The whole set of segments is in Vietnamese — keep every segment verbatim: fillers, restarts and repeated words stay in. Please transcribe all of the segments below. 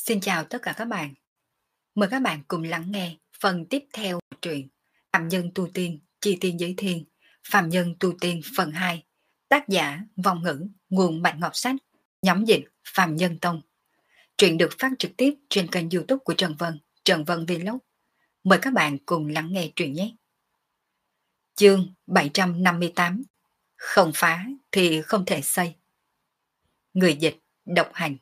Xin chào tất cả các bạn. Mời các bạn cùng lắng nghe phần tiếp theo của truyện Phạm Nhân Tu Tiên, Chi Tiên Giới Thiên, Phạm Nhân Tu Tiên phần hai. Tác giả Vong Ngữ, nguồn Bạch Ngọc Sách, nhóm dịch Phạm Nhân Tông. Truyện được phát trực tiếp trên kênh YouTube của Trần Vân, Trần Vân Vlog. Mời các bạn cùng lắng nghe truyện nhé. Chương bảy trăm năm mươi tám. Không phá thì không thể xây. Người dịch độc hành.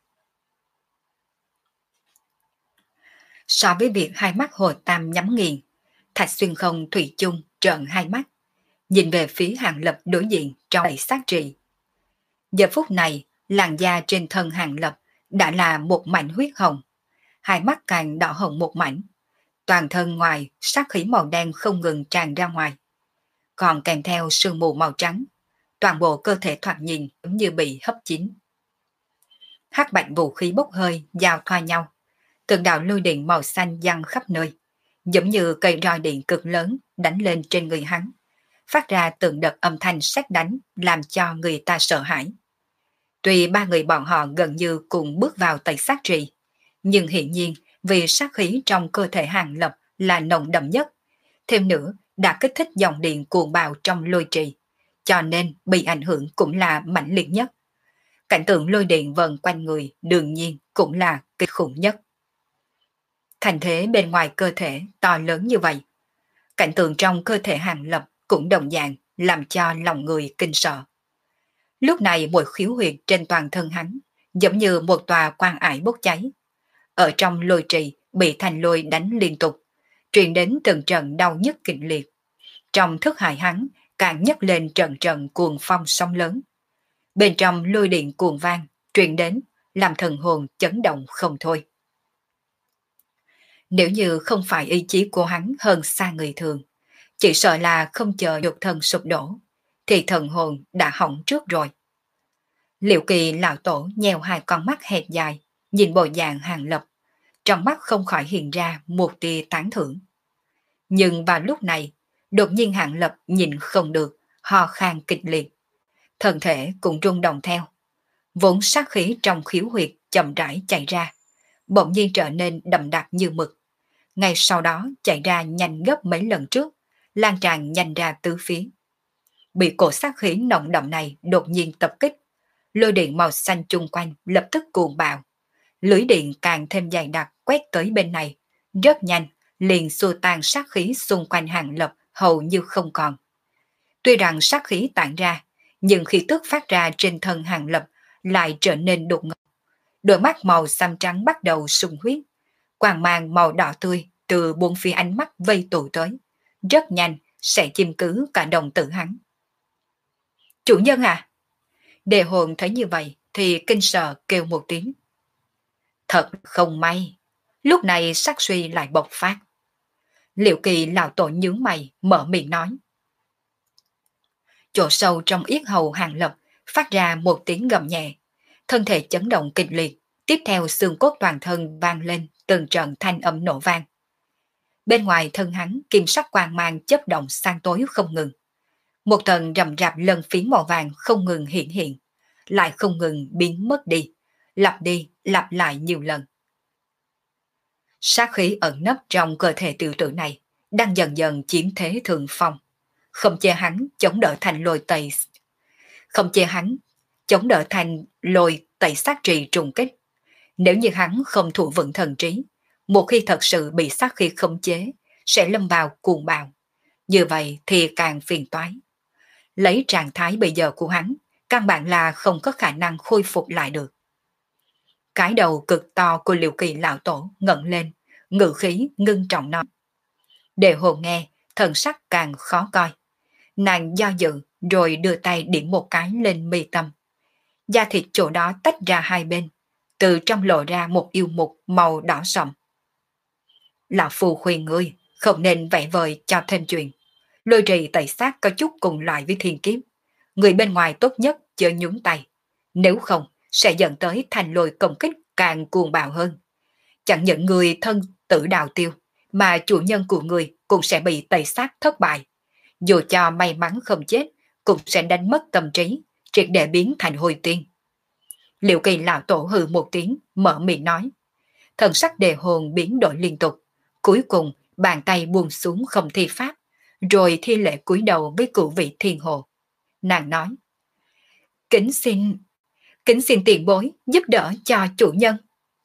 So với việc hai mắt Hồ Tam nhắm nghiền, Thạch Xuyên Không thủy chung trợn hai mắt, nhìn về phía Hàng Lập đối diện trong đầy sát trị. Giờ phút này, làn da trên thân Hàng Lập đã là một mảnh huyết hồng, hai mắt càng đỏ hồng một mảnh, toàn thân ngoài sát khí màu đen không ngừng tràn ra ngoài, còn kèm theo sương mù màu trắng, toàn bộ cơ thể thoạt nhìn giống như bị hấp chín. Hắc bạch vũ khí bốc hơi giao thoa nhau, từng đạo lôi điện màu xanh giăng khắp nơi, giống như cây roi điện cực lớn đánh lên trên người hắn, phát ra từng đợt âm thanh sét đánh làm cho người ta sợ hãi. Tuy ba người bọn họ gần như cùng bước vào tẩy sát trì, nhưng hiển nhiên vì sát khí trong cơ thể Hàng Lập là nồng đậm nhất, thêm nữa đã kích thích dòng điện cuồng bạo trong lôi trì, cho nên bị ảnh hưởng cũng là mãnh liệt nhất. Cảnh tượng lôi điện vần quanh người đương nhiên cũng là kinh khủng nhất. Thành thế bên ngoài cơ thể to lớn như vậy, cảnh tượng trong cơ thể Hàng Lập cũng đồng dạng làm cho lòng người kinh sợ. Lúc này mỗi khiếu huyệt trên toàn thân hắn giống như một tòa quan ải bốc cháy. Ở trong lôi trì bị thành lôi đánh liên tục, truyền đến từng trận đau nhức kịch liệt. Trong thức hải hắn càng nhấc lên trận trận cuồng phong sóng lớn. Bên trong lôi điện cuồng vang truyền đến làm thần hồn chấn động không thôi. Nếu như không phải ý chí của hắn hơn xa người thường, chỉ sợ là không chờ nhục thân sụp đổ, thì thần hồn đã hỏng trước rồi. Liệu Kỳ lão tổ nheo hai con mắt hẹp dài, nhìn bộ dạng Hàng Lập, trong mắt không khỏi hiện ra một tia tán thưởng. Nhưng vào lúc này, đột nhiên Hàng Lập nhìn không được, ho khan kịch liệt. Thân thể cũng rung động theo. Vốn sát khí trong khiếu huyệt chậm rãi chạy ra, bỗng nhiên trở nên đậm đặc như mực. Ngay sau đó chạy ra nhanh gấp mấy lần trước, lan tràn nhanh ra tứ phía. Bị cổ sát khí nồng đậm này đột nhiên tập kích, lôi điện màu xanh chung quanh lập tức cuồng bạo. Lưới điện càng thêm dày đặc quét tới bên này, rất nhanh liền xua tan sát khí xung quanh Hàng Lập hầu như không còn. Tuy rằng sát khí tản ra, nhưng khí tức phát ra trên thân Hàng Lập lại trở nên đột ngột. Đôi mắt màu xám trắng bắt đầu sung huyết, quang mang màu đỏ tươi từ bốn phía ánh mắt vây tụ tới, rất nhanh sẽ chiếm cứ cả đồng tử hắn. Chủ nhân à! Đề hồn thấy như vậy thì kinh sợ kêu một tiếng. Thật không may, lúc này sát suy lại bộc phát. Liệu Kỳ lão tổ nhướng mày mở miệng nói. Chỗ sâu trong yết hầu Hàng Lập phát ra một tiếng gầm nhẹ, thân thể chấn động kịch liệt, tiếp theo xương cốt toàn thân vang lên từng trận thanh âm nổ vang. Bên ngoài thân hắn kim sắc quang mang chớp động sang tối không ngừng. Một tầng rậm rạp lân phiến màu vàng không ngừng hiện hiện, lại không ngừng biến mất đi, lặp đi lặp lại nhiều lần. Sát khí ẩn nấp trong cơ thể tiểu tử này đang dần dần chiếm thế thượng phong, không che hắn chống đỡ thành lôi tẩy, không che hắn chống đỡ thành lôi tẩy sát trì trùng kích. Nếu như hắn không thủ vững thần trí, một khi thật sự bị sát khí khống chế, sẽ lâm vào cuồng bạo. Như vậy thì càng phiền toái. Lấy trạng thái bây giờ của hắn, căn bản là không có khả năng khôi phục lại được. Cái đầu cực to của Liệu Kỳ lão tổ ngẩng lên, ngự khí ngưng trọng nói. Đề hồn nghe, thần sắc càng khó coi. Nàng do dự rồi đưa tay điểm một cái lên mi tâm. Da thịt chỗ đó tách ra hai bên, từ trong lộ ra một yêu mục màu đỏ sậm. Lão phù khuyên ngươi không nên vẽ vời cho thêm chuyện. Lôi trì tẩy sát có chút cùng loại với thiên kiếp. Người bên ngoài tốt nhất chớ nhúng tay. Nếu không sẽ dẫn tới thành lôi công kích càng cuồng bạo hơn. Chẳng những người thân tử đạo tiêu, mà chủ nhân của người cũng sẽ bị tẩy sát thất bại. Dù cho may mắn không chết, cũng sẽ đánh mất tâm trí, triệt để biến thành hồi tiên. Liệu Kỳ lão tổ hừ một tiếng, mở miệng nói. thần sắc Đề Hồn biến đổi liên tục. Cuối cùng, bàn tay buông xuống không thi pháp, rồi thi lễ cúi đầu với cửu vị thiên hồ. Nàng nói, kính xin, kính xin tiền bối giúp đỡ cho chủ nhân.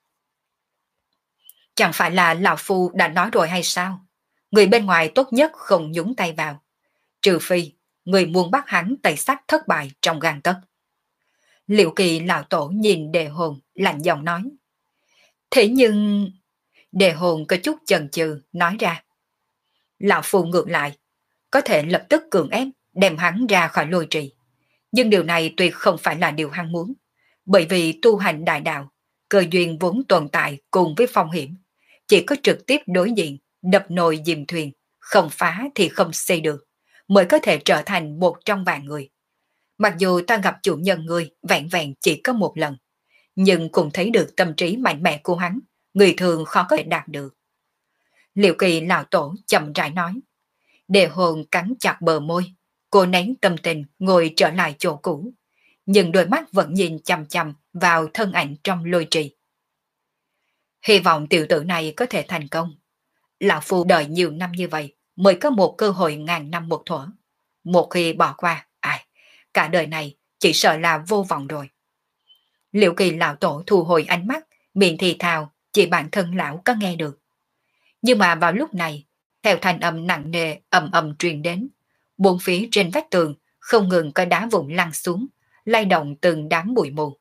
Chẳng phải là lão phu đã nói rồi hay sao? Người bên ngoài tốt nhất không nhúng tay vào. Trừ phi, người muốn bắt hắn tẩy sắc thất bại trong gang tấc. Liệu Kỳ lão tổ nhìn Đề Hồn lạnh giọng nói. Thế nhưng... Đề Hồn có chút chần chừ nói ra. Lão phu ngược lại, có thể lập tức cưỡng ép đem hắn ra khỏi lôi trì. Nhưng điều này tuyệt không phải là điều hắn muốn. Bởi vì tu hành đại đạo, cơ duyên vốn tồn tại cùng với phong hiểm. Chỉ có trực tiếp đối diện, đập nồi dìm thuyền, không phá thì không xây được, mới có thể trở thành một trong vạn người. Mặc dù ta gặp chủ nhân người vẹn vẹn chỉ có một lần, nhưng cũng thấy được tâm trí mạnh mẽ của hắn, người thường khó có thể đạt được. Liệu Kỳ lão tổ chậm rãi nói. Đề Hồn cắn chặt bờ môi, cô nén tâm tình ngồi trở lại chỗ cũ, nhưng đôi mắt vẫn nhìn chằm chằm vào thân ảnh trong lôi trì. Hy vọng tiểu tử này có thể thành công. Lão phu đợi nhiều năm như vậy mới có một cơ hội ngàn năm một thuở. Một khi bỏ qua, ai, cả đời này chỉ sợ là vô vọng rồi. Liệu Kỳ lão tổ thu hồi ánh mắt, miệng thì thào, chỉ bản thân lão có nghe được. Nhưng mà vào lúc này, theo thanh âm nặng nề ầm ầm truyền đến, bốn phía trên vách tường không ngừng có đá vụn lăn xuống, lay động từng đám bụi mù.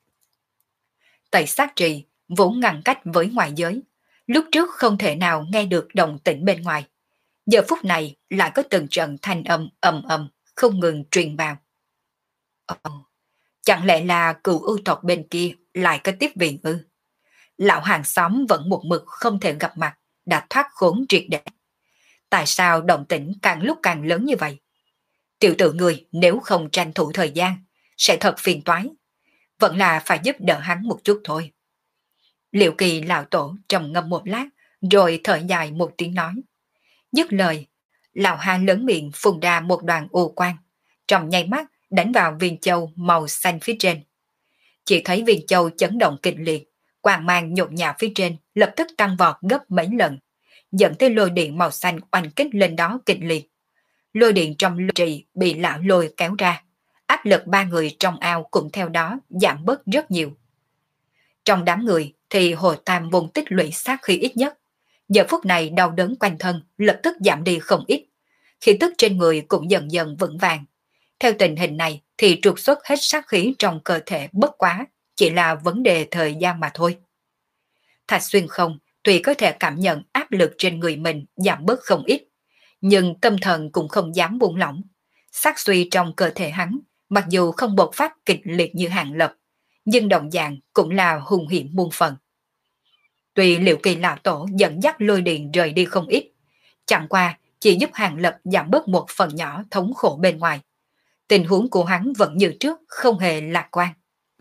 Tẩy sát trì vốn ngăn cách với ngoại giới, lúc trước không thể nào nghe được động tĩnh bên ngoài. Giờ phút này lại có từng trận thanh âm ầm ầm không ngừng truyền vào. Ồ, chẳng lẽ là cựu ưu tộc bên kia lại có tiếp viện ư? Lão hàng xóm vẫn một mực không thể gặp mặt, đã thoát khốn triệt để. Tại sao động tĩnh càng lúc càng lớn như vậy? Tiểu tử người nếu không tranh thủ thời gian, sẽ thật phiền toái. Vẫn là phải giúp đỡ hắn một chút thôi. Liệu Kỳ lão tổ trầm ngâm một lát, rồi thở dài một tiếng nói. Dứt lời, lão ha lớn miệng phun ra một đoàn ô quang, trong nháy mắt đánh vào viên châu màu xanh phía trên. Chỉ thấy viên châu chấn động kịch liệt, quang mang nhộn nhạo phía trên lập tức tăng vọt gấp mấy lần, dẫn tới lôi điện màu xanh oanh kích lên đó kịch liệt. Lôi điện trong lôi trì bị lão lôi kéo ra, áp lực ba người trong ao cũng theo đó giảm bớt rất nhiều. Trong đám người thì Hồ Tam vùng tích lũy sát khí ít nhất. Giờ phút này đau đớn quanh thân lập tức giảm đi không ít, khí tức trên người cũng dần dần vững vàng. Theo tình hình này thì trục xuất hết sát khí trong cơ thể bất quá, chỉ là vấn đề thời gian mà thôi. Thạch Xuyên không tuy có thể cảm nhận áp lực trên người mình giảm bớt không ít, nhưng tâm thần cũng không dám buông lỏng. Sát suy trong cơ thể hắn, mặc dù không bộc phát kịch liệt như Hàng Lập, nhưng đồng dạng cũng là hung hiểm muôn phần. Tuy Liệu Kỳ lão tổ dẫn dắt lôi điện rời đi không ít, chẳng qua chỉ giúp Hàng Lập giảm bớt một phần nhỏ thống khổ bên ngoài. Tình huống của hắn vẫn như trước, không hề lạc quan.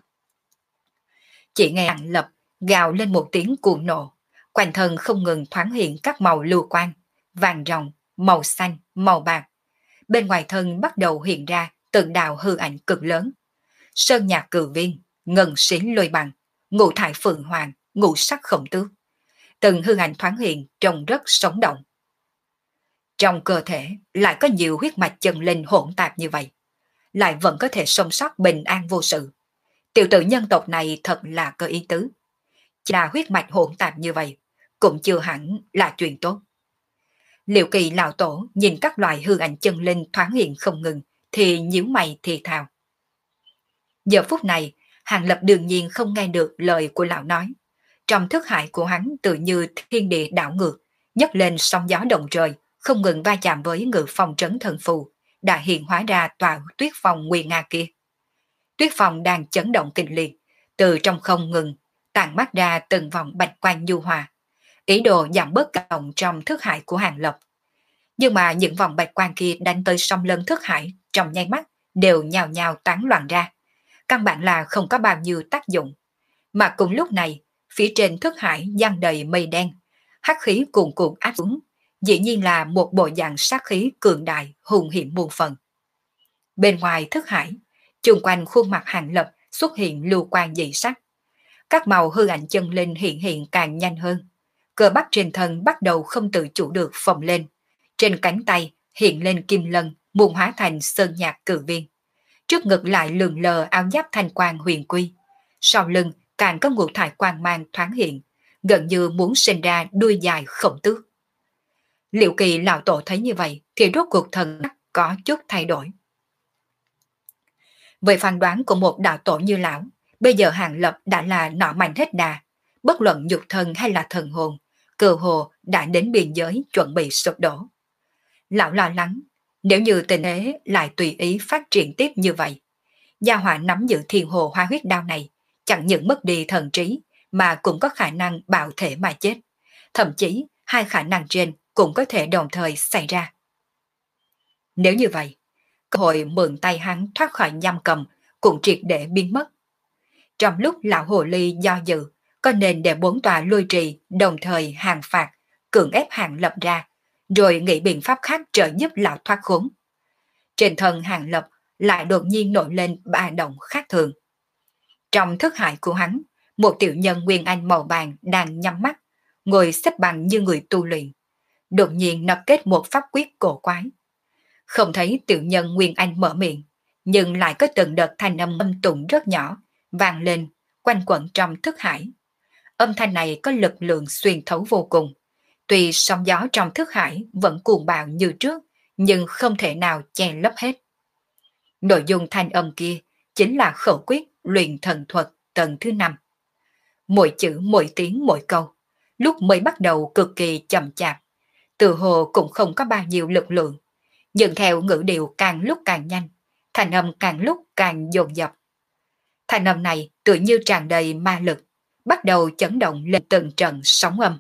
Chỉ nghe Hàng Lập gào lên một tiếng cuồng nộ, quanh thân không ngừng thoáng hiện các màu lưu quang, vàng ròng, màu xanh, màu bạc. Bên ngoài thân bắt đầu hiện ra từng đạo hư ảnh cực lớn. Sơn nhạc cử viên, ngân xính lôi bằng, ngũ thải phượng hoàng, ngũ sắc khổng tước. Từng hư ảnh thoáng hiện trông rất sống động. Trong cơ thể lại có nhiều huyết mạch chân linh hỗn tạp như vậy, lại vẫn có thể sống sót bình an vô sự. Tiểu tử nhân tộc này thật là có ý tứ. Chỉ là huyết mạch hỗn tạp như vậy, cũng chưa hẳn là chuyện tốt. Liệu Kỳ lão tổ nhìn các loại hư ảnh chân linh thoáng hiện không ngừng, thì nhíu mày thì thào. Giờ phút này, Hàng Lập đương nhiên không nghe được lời của lão nói. Trong thức hải của hắn tự như thiên địa đảo ngược, nhấc lên sóng gió động trời, không ngừng va chạm với ngự phong trấn thần phù, đã hiện hóa ra tòa tuyết phòng nguy nga kia. Tuyết phòng đang chấn động kịch liệt, từ trong không ngừng, tản mắt ra từng vòng bạch quang nhu hòa, ý đồ giảm bớt động trong thức hải của Hàng Lập. Nhưng mà những vòng bạch quang kia đánh tới song lân thức hải trong nháy mắt đều nhào nhào tán loạn ra, căn bản là không có bao nhiêu tác dụng. Mà cùng lúc này, phía trên thức hải giăng đầy mây đen, hắc khí cuồn cuộn áp xuống, dĩ nhiên là một bộ dạng sát khí cường đại hùng hiểm muôn phần. Bên ngoài thức hải, chung quanh khuôn mặt Hàng Lập xuất hiện lưu quang dị sắc. các màu hư ảnh chân linh hiện hiện càng nhanh hơn. Cơ bắp trên thân bắt đầu không tự chủ được phồng lên. Trên cánh tay hiện lên kim lân, muốn hóa thành sơn nhạc cử viên. Trước ngực lại lượn lờ áo giáp thanh quang huyền quy. Sau lưng càng có ngũ thải quang mang thoáng hiện, gần như muốn sinh ra đuôi dài khổng tước. Liệu Kỳ lão tổ thấy như vậy thì rốt cuộc thần sắc có chút thay đổi. Về phán đoán của một đạo tổ như lão, bây giờ Hàng Lập đã là nọ mạnh hết đà, bất luận nhục thân hay là thần hồn, cơ hồ đã đến biên giới chuẩn bị sụp đổ. Lão lo lắng, nếu như tình thế lại tùy ý phát triển tiếp như vậy, gia hỏa nắm giữ thiên hồ hoa huyết đao này, chẳng những mất đi thần trí mà cũng có khả năng bạo thể mà chết. Thậm chí hai khả năng trên cũng có thể đồng thời xảy ra. Nếu như vậy, cơ hội mượn tay hắn thoát khỏi giam cầm cũng triệt để biến mất. Trong lúc lão hồ ly do dự, có nên để bốn tòa lôi trì đồng thời hàng phạt, cưỡng ép Hàng Lập ra, rồi nghĩ biện pháp khác trợ giúp lão thoát khốn. Trên thân Hàng Lập lại đột nhiên nổi lên ba động khác thường. Trong thức hải của hắn, một tiểu nhân nguyên anh màu vàng đang nhắm mắt, ngồi xếp bằng như người tu luyện. Đột nhiên nó kết một pháp quyết cổ quái. Không thấy tiểu nhân nguyên anh mở miệng, nhưng lại có từng đợt thanh âm âm tụng rất nhỏ, vang lên, quanh quẩn trong thức hải. Âm thanh này có lực lượng xuyên thấu vô cùng. Tuy sóng gió trong thức hải vẫn cuồng bạo như trước, nhưng không thể nào che lấp hết. Nội dung thanh âm kia chính là khẩu quyết luyện thần thuật tầng thứ năm. Mỗi chữ mỗi tiếng mỗi câu, lúc mới bắt đầu cực kỳ chậm chạp, từ hồ cũng không có bao nhiêu lực lượng, nhưng theo ngữ điệu càng lúc càng nhanh, thanh âm càng lúc càng dồn dập. Thanh âm này tựa như tràn đầy ma lực, bắt đầu chấn động lên từng trận sóng âm.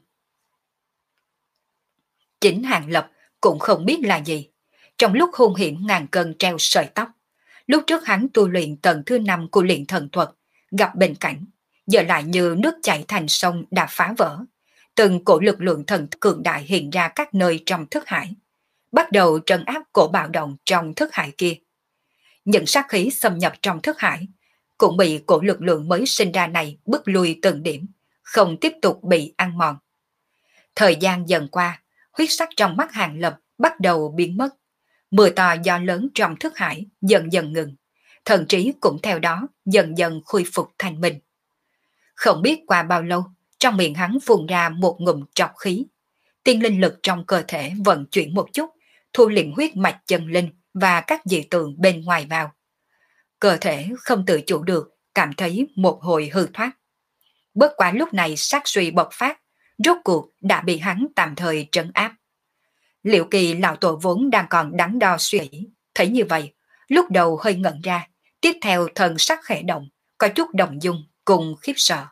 Chính Hàng Lập cũng không biết là gì. Trong lúc hung hiểm ngàn cân treo sợi tóc, lúc trước hắn tu luyện tầng thứ năm của luyện thần thuật, gặp bệnh cảnh, giờ lại như nước chảy thành sông đã phá vỡ. Từng cổ lực lượng thần cường đại hiện ra các nơi trong thức hải, bắt đầu trấn áp cổ bạo động trong thức hải kia. Những sát khí xâm nhập trong thức hải cũng bị cổ lực lượng mới sinh ra này bước lui từng điểm, không tiếp tục bị ăn mòn. Thời gian dần qua, huyết sắc trong mắt Hàng Lập bắt đầu biến mất. Mưa to gió lớn trong thức hải dần dần ngừng, thần trí cũng theo đó dần dần khôi phục thanh minh. Không biết qua bao lâu, trong miệng hắn phun ra một ngụm trọc khí. Tiên linh lực trong cơ thể vận chuyển một chút, thu liệm huyết mạch chân linh và các dị tượng bên ngoài vào. Cơ thể không tự chủ được, cảm thấy một hồi hư thoát. Bất quá lúc này sát suy bộc phát, rốt cuộc đã bị hắn tạm thời trấn áp. Liệu Kỳ lão tổ vốn đang còn đắn đo suy nghĩ, thấy như vậy, lúc đầu hơi ngẩn ra, tiếp theo thần sắc khẽ động, có chút động dung cùng khiếp sợ.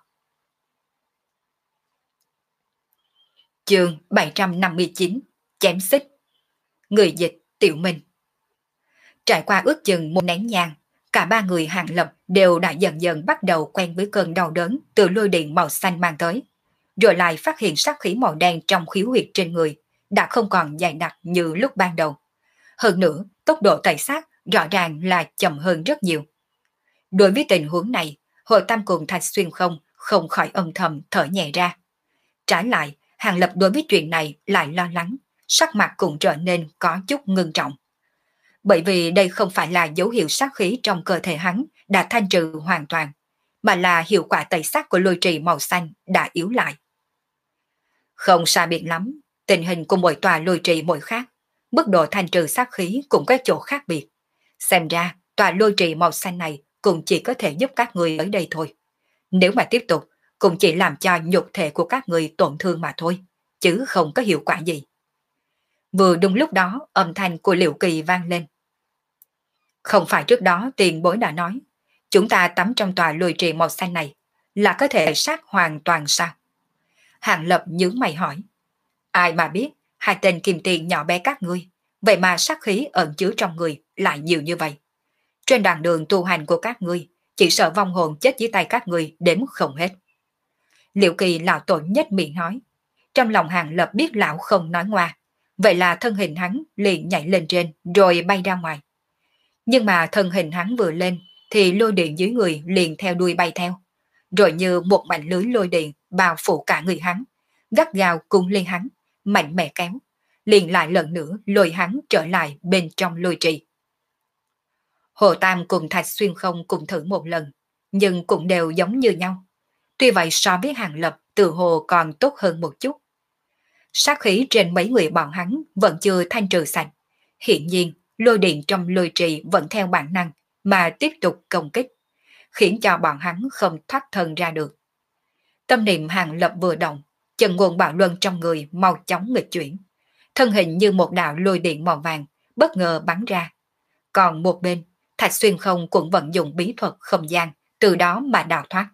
Chương bảy trăm năm mươi chín, chém xích. Người dịch Tiểu Minh. Trải qua ước chừng một nén nhang, cả ba người Hàng Lập đều đã dần dần bắt đầu quen với cơn đau đớn từ lôi điện màu xanh mang tới, rồi lại phát hiện sát khí màu đen trong khiếu huyệt trên người đã không còn dày đặc như lúc ban đầu. Hơn nữa, tốc độ tẩy sát rõ ràng là chậm hơn rất nhiều. Đối với tình huống này, Hồ Tam cùng Thạch Xuyên không không khỏi âm thầm thở nhẹ ra. Trái lại, Hàng Lập đối với chuyện này lại lo lắng, sắc mặt cũng trở nên có chút ngưng trọng. Bởi vì đây không phải là dấu hiệu sát khí trong cơ thể hắn đã thanh trừ hoàn toàn, mà là hiệu quả tẩy sát của lôi trì màu xanh đã yếu lại. Không xa biệt lắm, tình hình của mỗi tòa lôi trì mỗi khác, mức độ thanh trừ sát khí cũng có chỗ khác biệt. Xem ra, tòa lôi trì màu xanh này cũng chỉ có thể giúp các người ở đây thôi. Nếu mà tiếp tục, cũng chỉ làm cho nhục thể của các người tổn thương mà thôi, chứ không có hiệu quả gì. Vừa đúng lúc đó, âm thanh của Liệu Kỳ vang lên. Không phải trước đó tiền bối đã nói, chúng ta tắm trong tòa lôi trì màu xanh này là có thể sát hoàn toàn sao? Hàng Lập nhướng mày hỏi. Ai mà biết, hai tên kim tiền nhỏ bé các ngươi, vậy mà sát khí ẩn chứa trong người lại nhiều như vậy. Trên đoạn đường tu hành của các ngươi, chỉ sợ vong hồn chết dưới tay các ngươi đếm không hết. Liệu Kỳ lão tổ nhất miệng nói. Trong lòng Hàng Lập biết lão không nói ngoa, vậy là thân hình hắn liền nhảy lên trên rồi bay ra ngoài. Nhưng mà thân hình hắn vừa lên thì lôi điện dưới người liền theo đuôi bay theo. rồi như một mảnh lưới lôi điện bao phủ cả người hắn, gắt gao cung lên hắn, mạnh mẽ kéo, liền lại lần nữa lôi hắn trở lại bên trong lôi trì. Hồ Tam cùng Thạch Xuyên Không cùng thử một lần, nhưng cũng đều giống như nhau. Tuy vậy so với Hàng Lập từ hồ còn tốt hơn một chút. Sát khí trên mấy người bọn hắn vẫn chưa thanh trừ sạch. Hiện nhiên, lôi điện trong lôi trì vẫn theo bản năng mà tiếp tục công kích, khiến cho bọn hắn không thoát thân ra được. Tâm niệm Hàng Lập vừa động, chân nguồn bạo luân trong người mau chóng nghịch chuyển. Thân hình như một đạo lôi điện màu vàng, bất ngờ bắn ra. Còn một bên, Thạch Xuyên Không cũng vận dụng bí thuật không gian, từ đó mà đào thoát.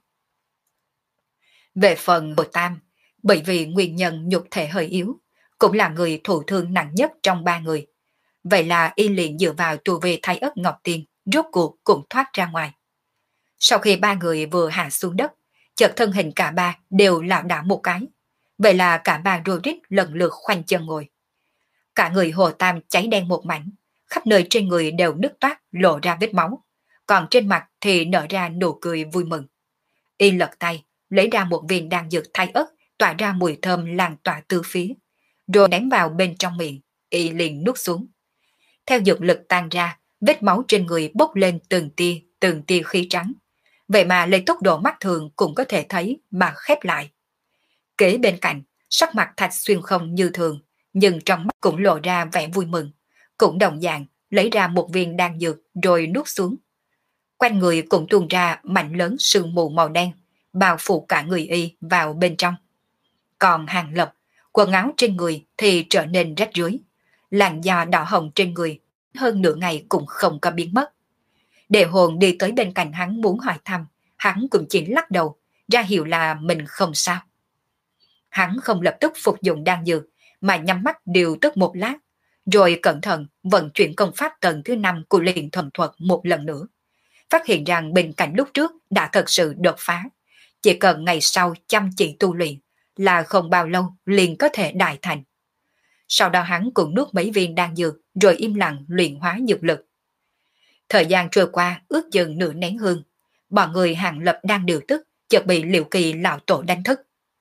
Về phần Hồ Tam, bởi vì nguyên nhân nhục thể hơi yếu, cũng là người thụ thương nặng nhất trong ba người. Vậy là y liền dựa vào tù về Thái Ất Ngọc Tiên, rốt cuộc cũng thoát ra ngoài. Sau khi ba người vừa hạ xuống đất, chợt thân hình cả ba đều lảo đảo một cái. Vậy là cả ba rô rít lần lượt khoanh chân ngồi. Cả người Hồ Tam cháy đen một mảnh, khắp nơi trên người đều nứt toát lộ ra vết máu, còn trên mặt thì nở ra nụ cười vui mừng. Y lật tay, lấy ra một viên đan dược Thái Ất tỏa ra mùi thơm lan tỏa tứ phía, rồi ném vào bên trong miệng, Y liền nuốt xuống. Theo dược lực tan ra, vết máu trên người bốc lên từng tia, từng tia khí trắng. Vậy mà lấy tốc độ mắt thường cũng có thể thấy mà khép lại. Kế bên cạnh, sắc mặt Thạch Xuyên Không như thường, nhưng trong mắt cũng lộ ra vẻ vui mừng, cũng đồng dạng lấy ra một viên đan dược rồi nuốt xuống. Quanh người cũng tuôn ra mảnh lớn sương mù màu đen, bao phủ cả người Y vào bên trong. Còn Hàng Lập, quần áo trên người thì trở nên rách rưới, làn da đỏ hồng trên người hơn nửa ngày cũng không có biến mất. Đệ hồn đi tới bên cạnh hắn muốn hỏi thăm, hắn cũng chỉ lắc đầu, ra hiệu là mình không sao. Hắn không lập tức phục dụng đan dược, mà nhắm mắt điều tức một lát, rồi cẩn thận vận chuyển công pháp tầng thứ năm của luyện thuần thuật một lần nữa. Phát hiện rằng bên cạnh lúc trước đã thật sự đột phá, chỉ cần ngày sau chăm chỉ tu luyện là không bao lâu liền có thể đại thành. Sau đó hắn cũng nuốt mấy viên đan dược rồi im lặng luyện hóa dược lực. Thời gian trôi qua ước chừng nửa nén hương, bọn người Hàng Lập đang điều tức, chợt bị Liệu Kỳ lão tổ đánh thức.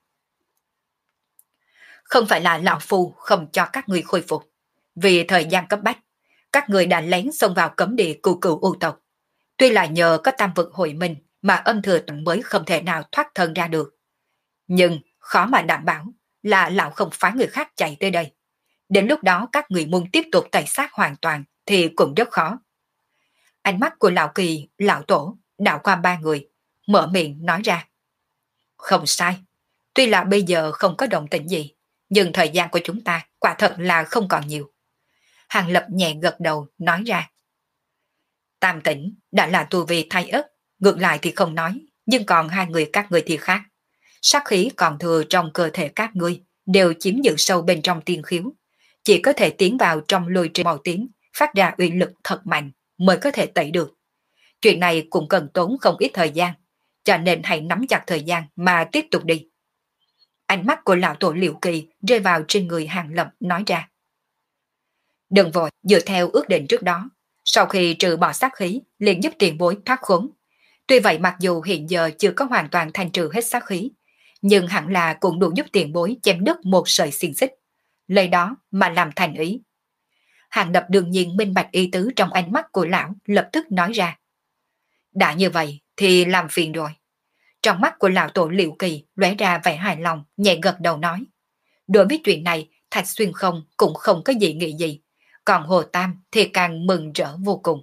Không phải là lão phu không cho các người khôi phục, vì thời gian cấp bách, các người đã lén xông vào cấm địa cửu cửu u tộc. Tuy là nhờ có tam vực hội minh mà âm thừa tận mới không thể nào thoát thân ra được, nhưng khó mà đảm bảo là lão không phái người khác chạy tới đây. Đến lúc đó các người muốn tiếp tục tẩy sát hoàn toàn thì cũng rất khó. Ánh mắt của lão Kỳ, lão tổ đảo qua ba người, mở miệng nói ra. Không sai, tuy là bây giờ không có động tĩnh gì, nhưng thời gian của chúng ta quả thật là không còn nhiều. Hàng Lập nhẹ gật đầu nói ra. Tam tỉnh đã là tu vi Thái Ất, ngược lại thì không nói, nhưng còn hai người các người thì khác. Sát khí còn thừa trong cơ thể các ngươi đều chiếm giữ sâu bên trong tiên khiếu, chỉ có thể tiến vào trong lôi trì màu tím, phát ra uy lực thật mạnh mới có thể tẩy được. Chuyện này cũng cần tốn không ít thời gian, cho nên hãy nắm chặt thời gian mà tiếp tục đi. Ánh mắt của lão tổ Liệu Kỳ rơi vào trên người Hàng Lập nói ra. Đừng vội, dựa theo ước định trước đó, sau khi trừ bỏ sát khí liền giúp tiền bối thoát khốn. Tuy vậy mặc dù hiện giờ chưa có hoàn toàn thanh trừ hết sát khí, nhưng hẳn là cũng đủ giúp tiền bối chém đứt một sợi xiềng xích, lấy đó mà làm thành ý. Hàng Lập đương nhiên minh bạch ý tứ trong ánh mắt của lão, lập tức nói ra. Đã như vậy thì làm phiền rồi. Trong mắt của lão tổ Liệu Kỳ lóe ra vẻ hài lòng, nhẹ gật đầu nói. Đối với chuyện này, Thạch Xuyên Không cũng không có gì nghĩ gì, còn Hồ Tam thì càng mừng rỡ vô cùng.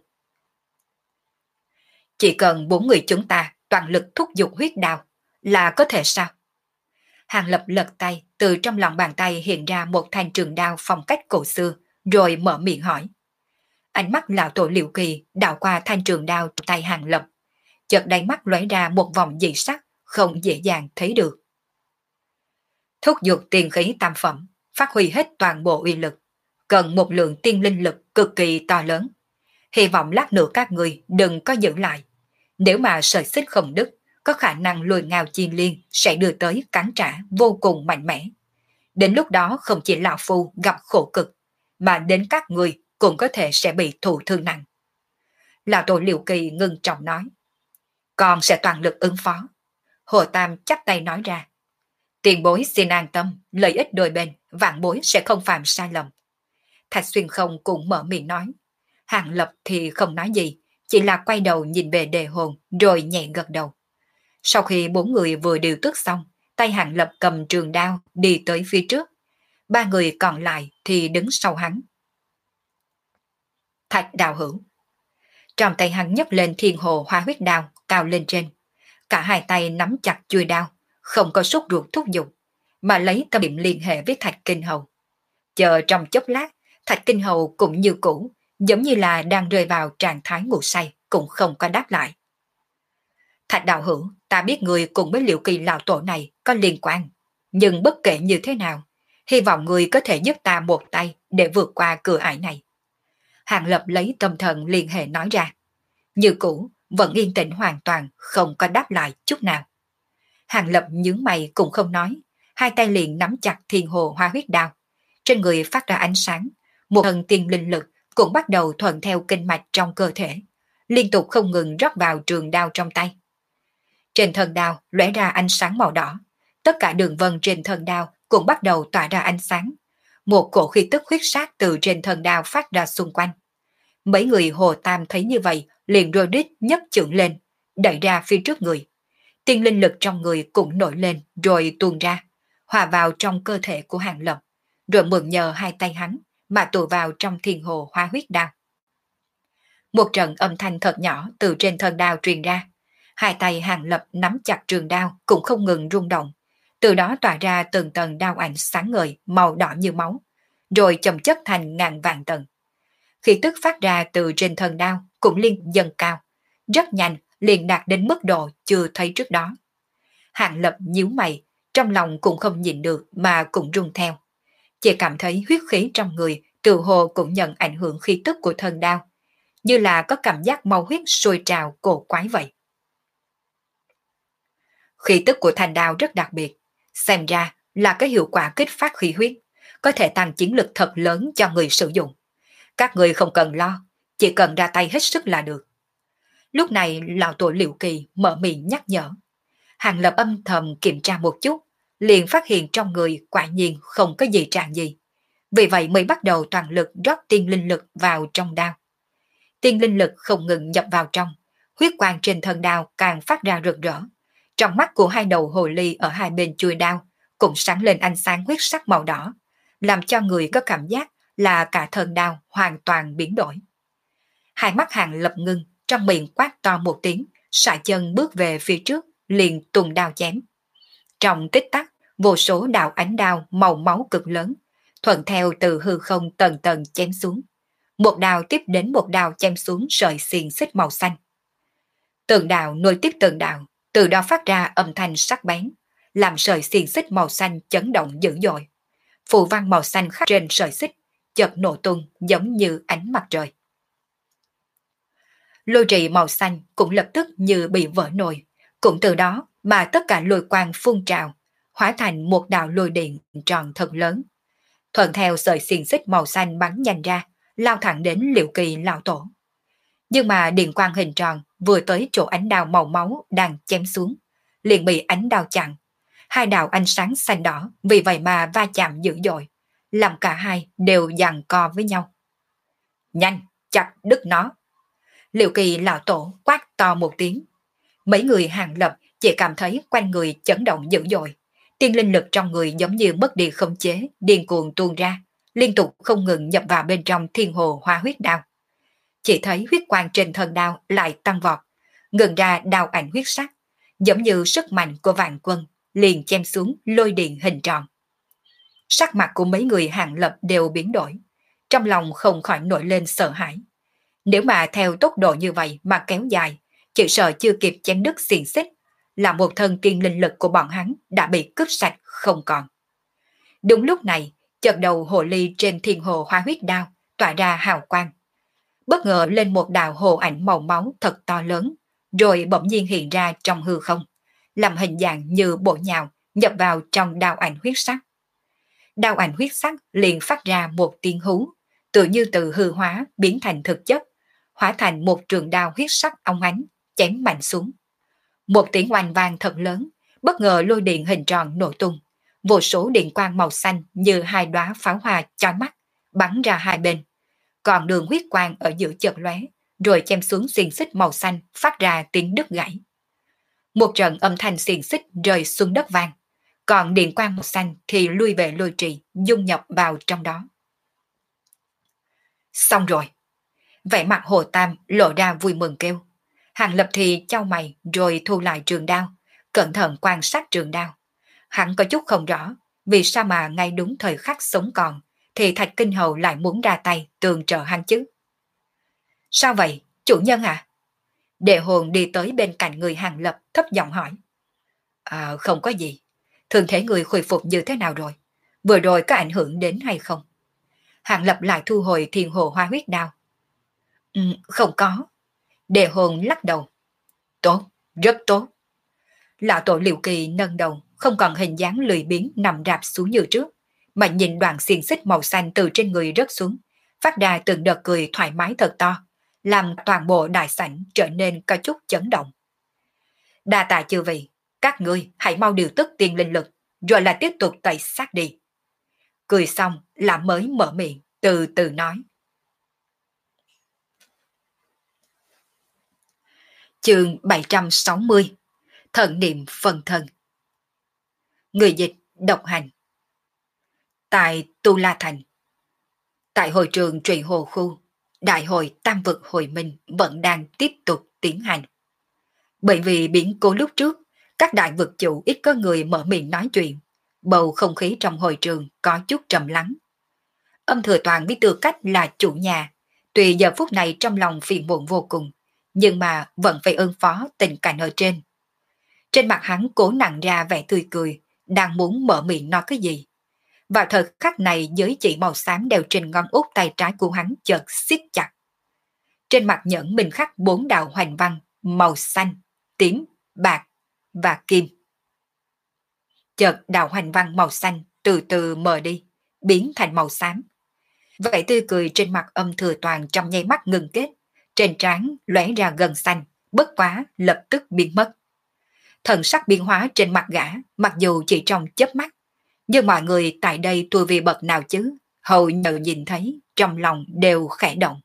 Chỉ cần bốn người chúng ta toàn lực thúc giục huyết đao là có thể sao? Hàng Lập lật tay, từ trong lòng bàn tay hiện ra một thanh trường đao phong cách cổ xưa, rồi mở miệng hỏi. Ánh mắt lão tổ Liệu Kỳ đảo qua thanh trường đao trong tay Hàng Lập, chợt đáy mắt lóe ra một vòng dị sắc không dễ dàng thấy được. Thúc giục tiên khí tam phẩm, phát huy hết toàn bộ uy lực, cần một lượng tiên linh lực cực kỳ to lớn. Hy vọng lát nữa các người đừng có giữ lại. Nếu mà sợi xích không đứt, có khả năng lùi ngao chi liên sẽ đưa tới cắn trả vô cùng mạnh mẽ. Đến lúc đó không chỉ lão phu gặp khổ cực, mà đến các người cũng có thể sẽ bị thụ thương nặng. Lão tổ Liệu Kỳ ngưng trọng nói. Con sẽ toàn lực ứng phó. Hồ Tam chắp tay nói ra. Tiền bối xin an tâm, lợi ích đôi bên, vạn bối sẽ không phạm sai lầm. Thạch Xuyên Không cũng mở miệng nói. Hàng Lập thì không nói gì, chỉ là quay đầu nhìn về đề hồn rồi nhẹ gật đầu. Sau khi bốn người vừa điều tức xong, tay Hàng Lập cầm trường đao đi tới phía trước. Ba người còn lại thì đứng sau hắn. Thạch Đào Hữu. Trong tay hắn nhấc lên thiên hồ hoa huyết đao cao lên trên. Cả hai tay nắm chặt chuôi đao, không có sốt ruột thúc giục, mà lấy tâm niệm liên hệ với Thạch Kinh Hầu. Chờ trong chốc lát, Thạch Kinh Hầu cũng như cũ, giống như là đang rơi vào trạng thái ngủ say, cũng không có đáp lại. Thạch Đạo Hữu, ta biết người cùng với Liệu Kỳ lão tổ này có liên quan, nhưng bất kể như thế nào, hy vọng người có thể giúp ta một tay để vượt qua cửa ải này. Hàng Lập lấy tâm thần liên hệ nói ra. Như cũ, vẫn yên tĩnh hoàn toàn, không có đáp lại chút nào. Hàng Lập nhướng mày cũng không nói, hai tay liền nắm chặt thiên hồ hoa huyết đao. Trên người phát ra ánh sáng, một thần tiên linh lực cũng bắt đầu thuận theo kinh mạch trong cơ thể, liên tục không ngừng rót vào trường đao trong tay. Trên thân đao lóe ra ánh sáng màu đỏ, tất cả đường vân trên thân đao cũng bắt đầu tỏa ra ánh sáng. Một cổ khí tức huyết sát từ trên thân đao phát ra xung quanh. Mấy người Hồ Tam thấy như vậy, liền rô đít nhấc chưởng lên, đẩy ra phía trước người. Tiên linh lực trong người cũng nổi lên rồi tuôn ra, hòa vào trong cơ thể của Hàng Lập, rồi mượn nhờ hai tay hắn mà tụ vào trong thiên hồ hoa huyết đao. Một trận âm thanh thật nhỏ từ trên thân đao truyền ra, hai tay Hàng Lập nắm chặt trường đao cũng không ngừng rung động, từ đó tỏa ra từng tầng đao ảnh sáng ngời màu đỏ như máu, rồi chồng chất thành ngàn vạn tầng. Khí tức phát ra từ trên thân đao cũng liên dần cao, rất nhanh liền đạt đến mức độ chưa thấy trước đó. Hàng Lập nhíu mày, trong lòng cũng không nhịn được mà cũng rung theo. Chỉ cảm thấy huyết khí trong người tự hồ cũng nhận ảnh hưởng khí tức của thân đao, như là có cảm giác mau huyết sôi trào cổ quái vậy. Khí tức của thanh đao rất đặc biệt, xem ra là cái hiệu quả kích phát khí huyết, có thể tăng chiến lực thật lớn cho người sử dụng. Các người không cần lo, chỉ cần ra tay hết sức là được. Lúc này lão tổ Liệu Kỳ mở miệng nhắc nhở. Hàng Lập âm thầm kiểm tra một chút, liền phát hiện trong người quả nhiên không có gì trạng gì. Vì vậy mới bắt đầu toàn lực rót tiên linh lực vào trong đao. Tiên linh lực không ngừng nhập vào trong, huyết quang trên thân đao càng phát ra rực rỡ. Trong mắt của hai đầu hồ ly ở hai bên chuôi đao cũng sáng lên ánh sáng huyết sắc màu đỏ, làm cho người có cảm giác là cả thân đao hoàn toàn biến đổi. Hai mắt Hàng Lập ngưng, trong miệng quát to một tiếng, sải chân bước về phía trước, liền tuồn đao chém. Trong tích tắc, vô số đạo ánh đao màu máu cực lớn, thuận theo từ hư không tầng tầng chém xuống. Một đao tiếp đến một đao chém xuống sợi xiềng xích màu xanh. Từng đao nối tiếp từng đao, từ đó phát ra âm thanh sắc bén, làm sợi xiềng xích màu xanh chấn động dữ dội. Phù văn màu xanh khắc trên sợi xích chợt nổ tung giống như ánh mặt trời. Lôi trì màu xanh cũng lập tức như bị vỡ nồi, cũng từ đó mà tất cả lôi quang phun trào, hóa thành một đạo lôi điện tròn thật lớn. Thuận theo sợi xiềng xích màu xanh bắn nhanh ra, lao thẳng đến Liệu Kỳ lão tổ. Nhưng mà điện quang hình tròn vừa tới chỗ ánh đao màu máu đang chém xuống, liền bị ánh đao chặn. Hai đạo ánh sáng xanh đỏ vì vậy mà va chạm dữ dội, làm cả hai đều giằng co với nhau. Nhanh, chặt đứt nó. Liệu Kỳ lão tổ quát to một tiếng. Mấy người Hàng Lập chỉ cảm thấy quanh người chấn động dữ dội. Tiên linh lực trong người giống như mất đi khống chế, điên cuồng tuôn ra, liên tục không ngừng nhập vào bên trong thiên hồ hoa huyết đao. Chỉ thấy huyết quang trên thân đao lại tăng vọt, ngừng ra đao ảnh huyết sắc, giống như sức mạnh của vạn quân, liền chém xuống lôi điện hình tròn. Sắc mặt của mấy người Hàng Lập đều biến đổi, trong lòng không khỏi nổi lên sợ hãi. Nếu mà theo tốc độ như vậy mà kéo dài, chỉ sợ chưa kịp chém đứt xiềng xích, là một thân tiên linh lực của bọn hắn đã bị cướp sạch không còn. Đúng lúc này, chợt đầu hồ ly trên thiên hồ hoa huyết đao tỏa ra hào quang. Bất ngờ lên một đạo hồ ảnh màu máu thật to lớn, rồi bỗng nhiên hiện ra trong hư không, làm hình dạng như bộ nhào nhập vào trong đao ảnh huyết sắc. Đao ảnh huyết sắc liền phát ra một tiếng hú, tự như từ hư hóa biến thành thực chất, hóa thành một trường đao huyết sắc óng ánh, chém mạnh xuống. Một tiếng oanh vang thật lớn, bất ngờ lôi điện hình tròn nổ tung, vô số điện quang màu xanh như hai đóa pháo hoa chói mắt bắn ra hai bên, còn đường huyết quang ở giữa chợt lóe, rồi chém xuống xiềng xích màu xanh phát ra tiếng đứt gãy. Một trận âm thanh xiềng xích rơi xuống đất vang, còn điện quang màu xanh thì lui về lôi trì, dung nhập vào trong đó. Xong rồi. Vẻ mặt Hồ Tam lộ ra vui mừng kêu. Hàng Lập thì chau mày rồi thu lại trường đao, cẩn thận quan sát trường đao. Hắn có chút không rõ vì sao mà ngay đúng thời khắc sống còn thì Thạch Kinh Hầu lại muốn ra tay tường trợ hắn chứ. Sao vậy, chủ nhân à? Đệ hồn đi tới bên cạnh người Hàng Lập thấp giọng hỏi. À, không có gì. Thường thể người khôi phục như thế nào rồi? Vừa rồi có ảnh hưởng đến hay không? Hàng Lập lại thu hồi thiên hồ hoa huyết đao. Ừ, không có. Đệ hồn lắc đầu. Tốt, rất tốt. Lão tổ Liều Kỳ nâng đầu, không còn hình dáng lười biếng nằm rạp xuống như trước, mà nhìn đoạn xiềng xích màu xanh từ trên người rớt xuống, phát ra từng đợt cười thoải mái thật to, làm toàn bộ đại sảnh trở nên có chút chấn động. Đa tạ chư vị, các ngươi hãy mau điều tức tiền linh lực, rồi là tiếp tục tẩy xác đi. Cười xong, là mới mở miệng, từ từ nói. Chương bảy trăm sáu mươi. Thần niệm phân thân. Người dịch độc hành. Tại Tu La Thành. Tại hội trường Trụy Hồ Khu, đại hội Tam Vực Hồi Minh vẫn đang tiếp tục tiến hành. Bởi vì biến cố lúc trước, các đại vực chủ ít có người mở miệng nói chuyện, bầu không khí trong hội trường có chút trầm lắng. Âm Thừa Toàn với tư cách là chủ nhà, tuy giờ phút này trong lòng phiền muộn vô cùng, nhưng mà vẫn phải ứng phó tình cảnh ở trên. Trên mặt hắn cố nặng ra vẻ tươi cười, đang muốn mở miệng nói cái gì. Vào thời khắc này giới chỉ màu xám đều trên ngón út tay trái của hắn chợt siết chặt. Trên mặt nhẫn mình khắc bốn đạo hoành văn màu xanh, tím, bạc và kim. Chợt đạo hoành văn màu xanh từ từ mờ đi, biến thành màu xám. Vẻ tươi cười trên mặt Âm Thừa Toàn trong nháy mắt ngừng kết, trên trán lóe ra gân xanh, bất quá lập tức biến mất. Thần sắc biến hóa trên mặt gã, mặc dù chỉ trong chớp mắt, nhưng mọi người tại đây tuổi vì bậc nào chứ, hầu như nhìn thấy, trong lòng đều khẽ động.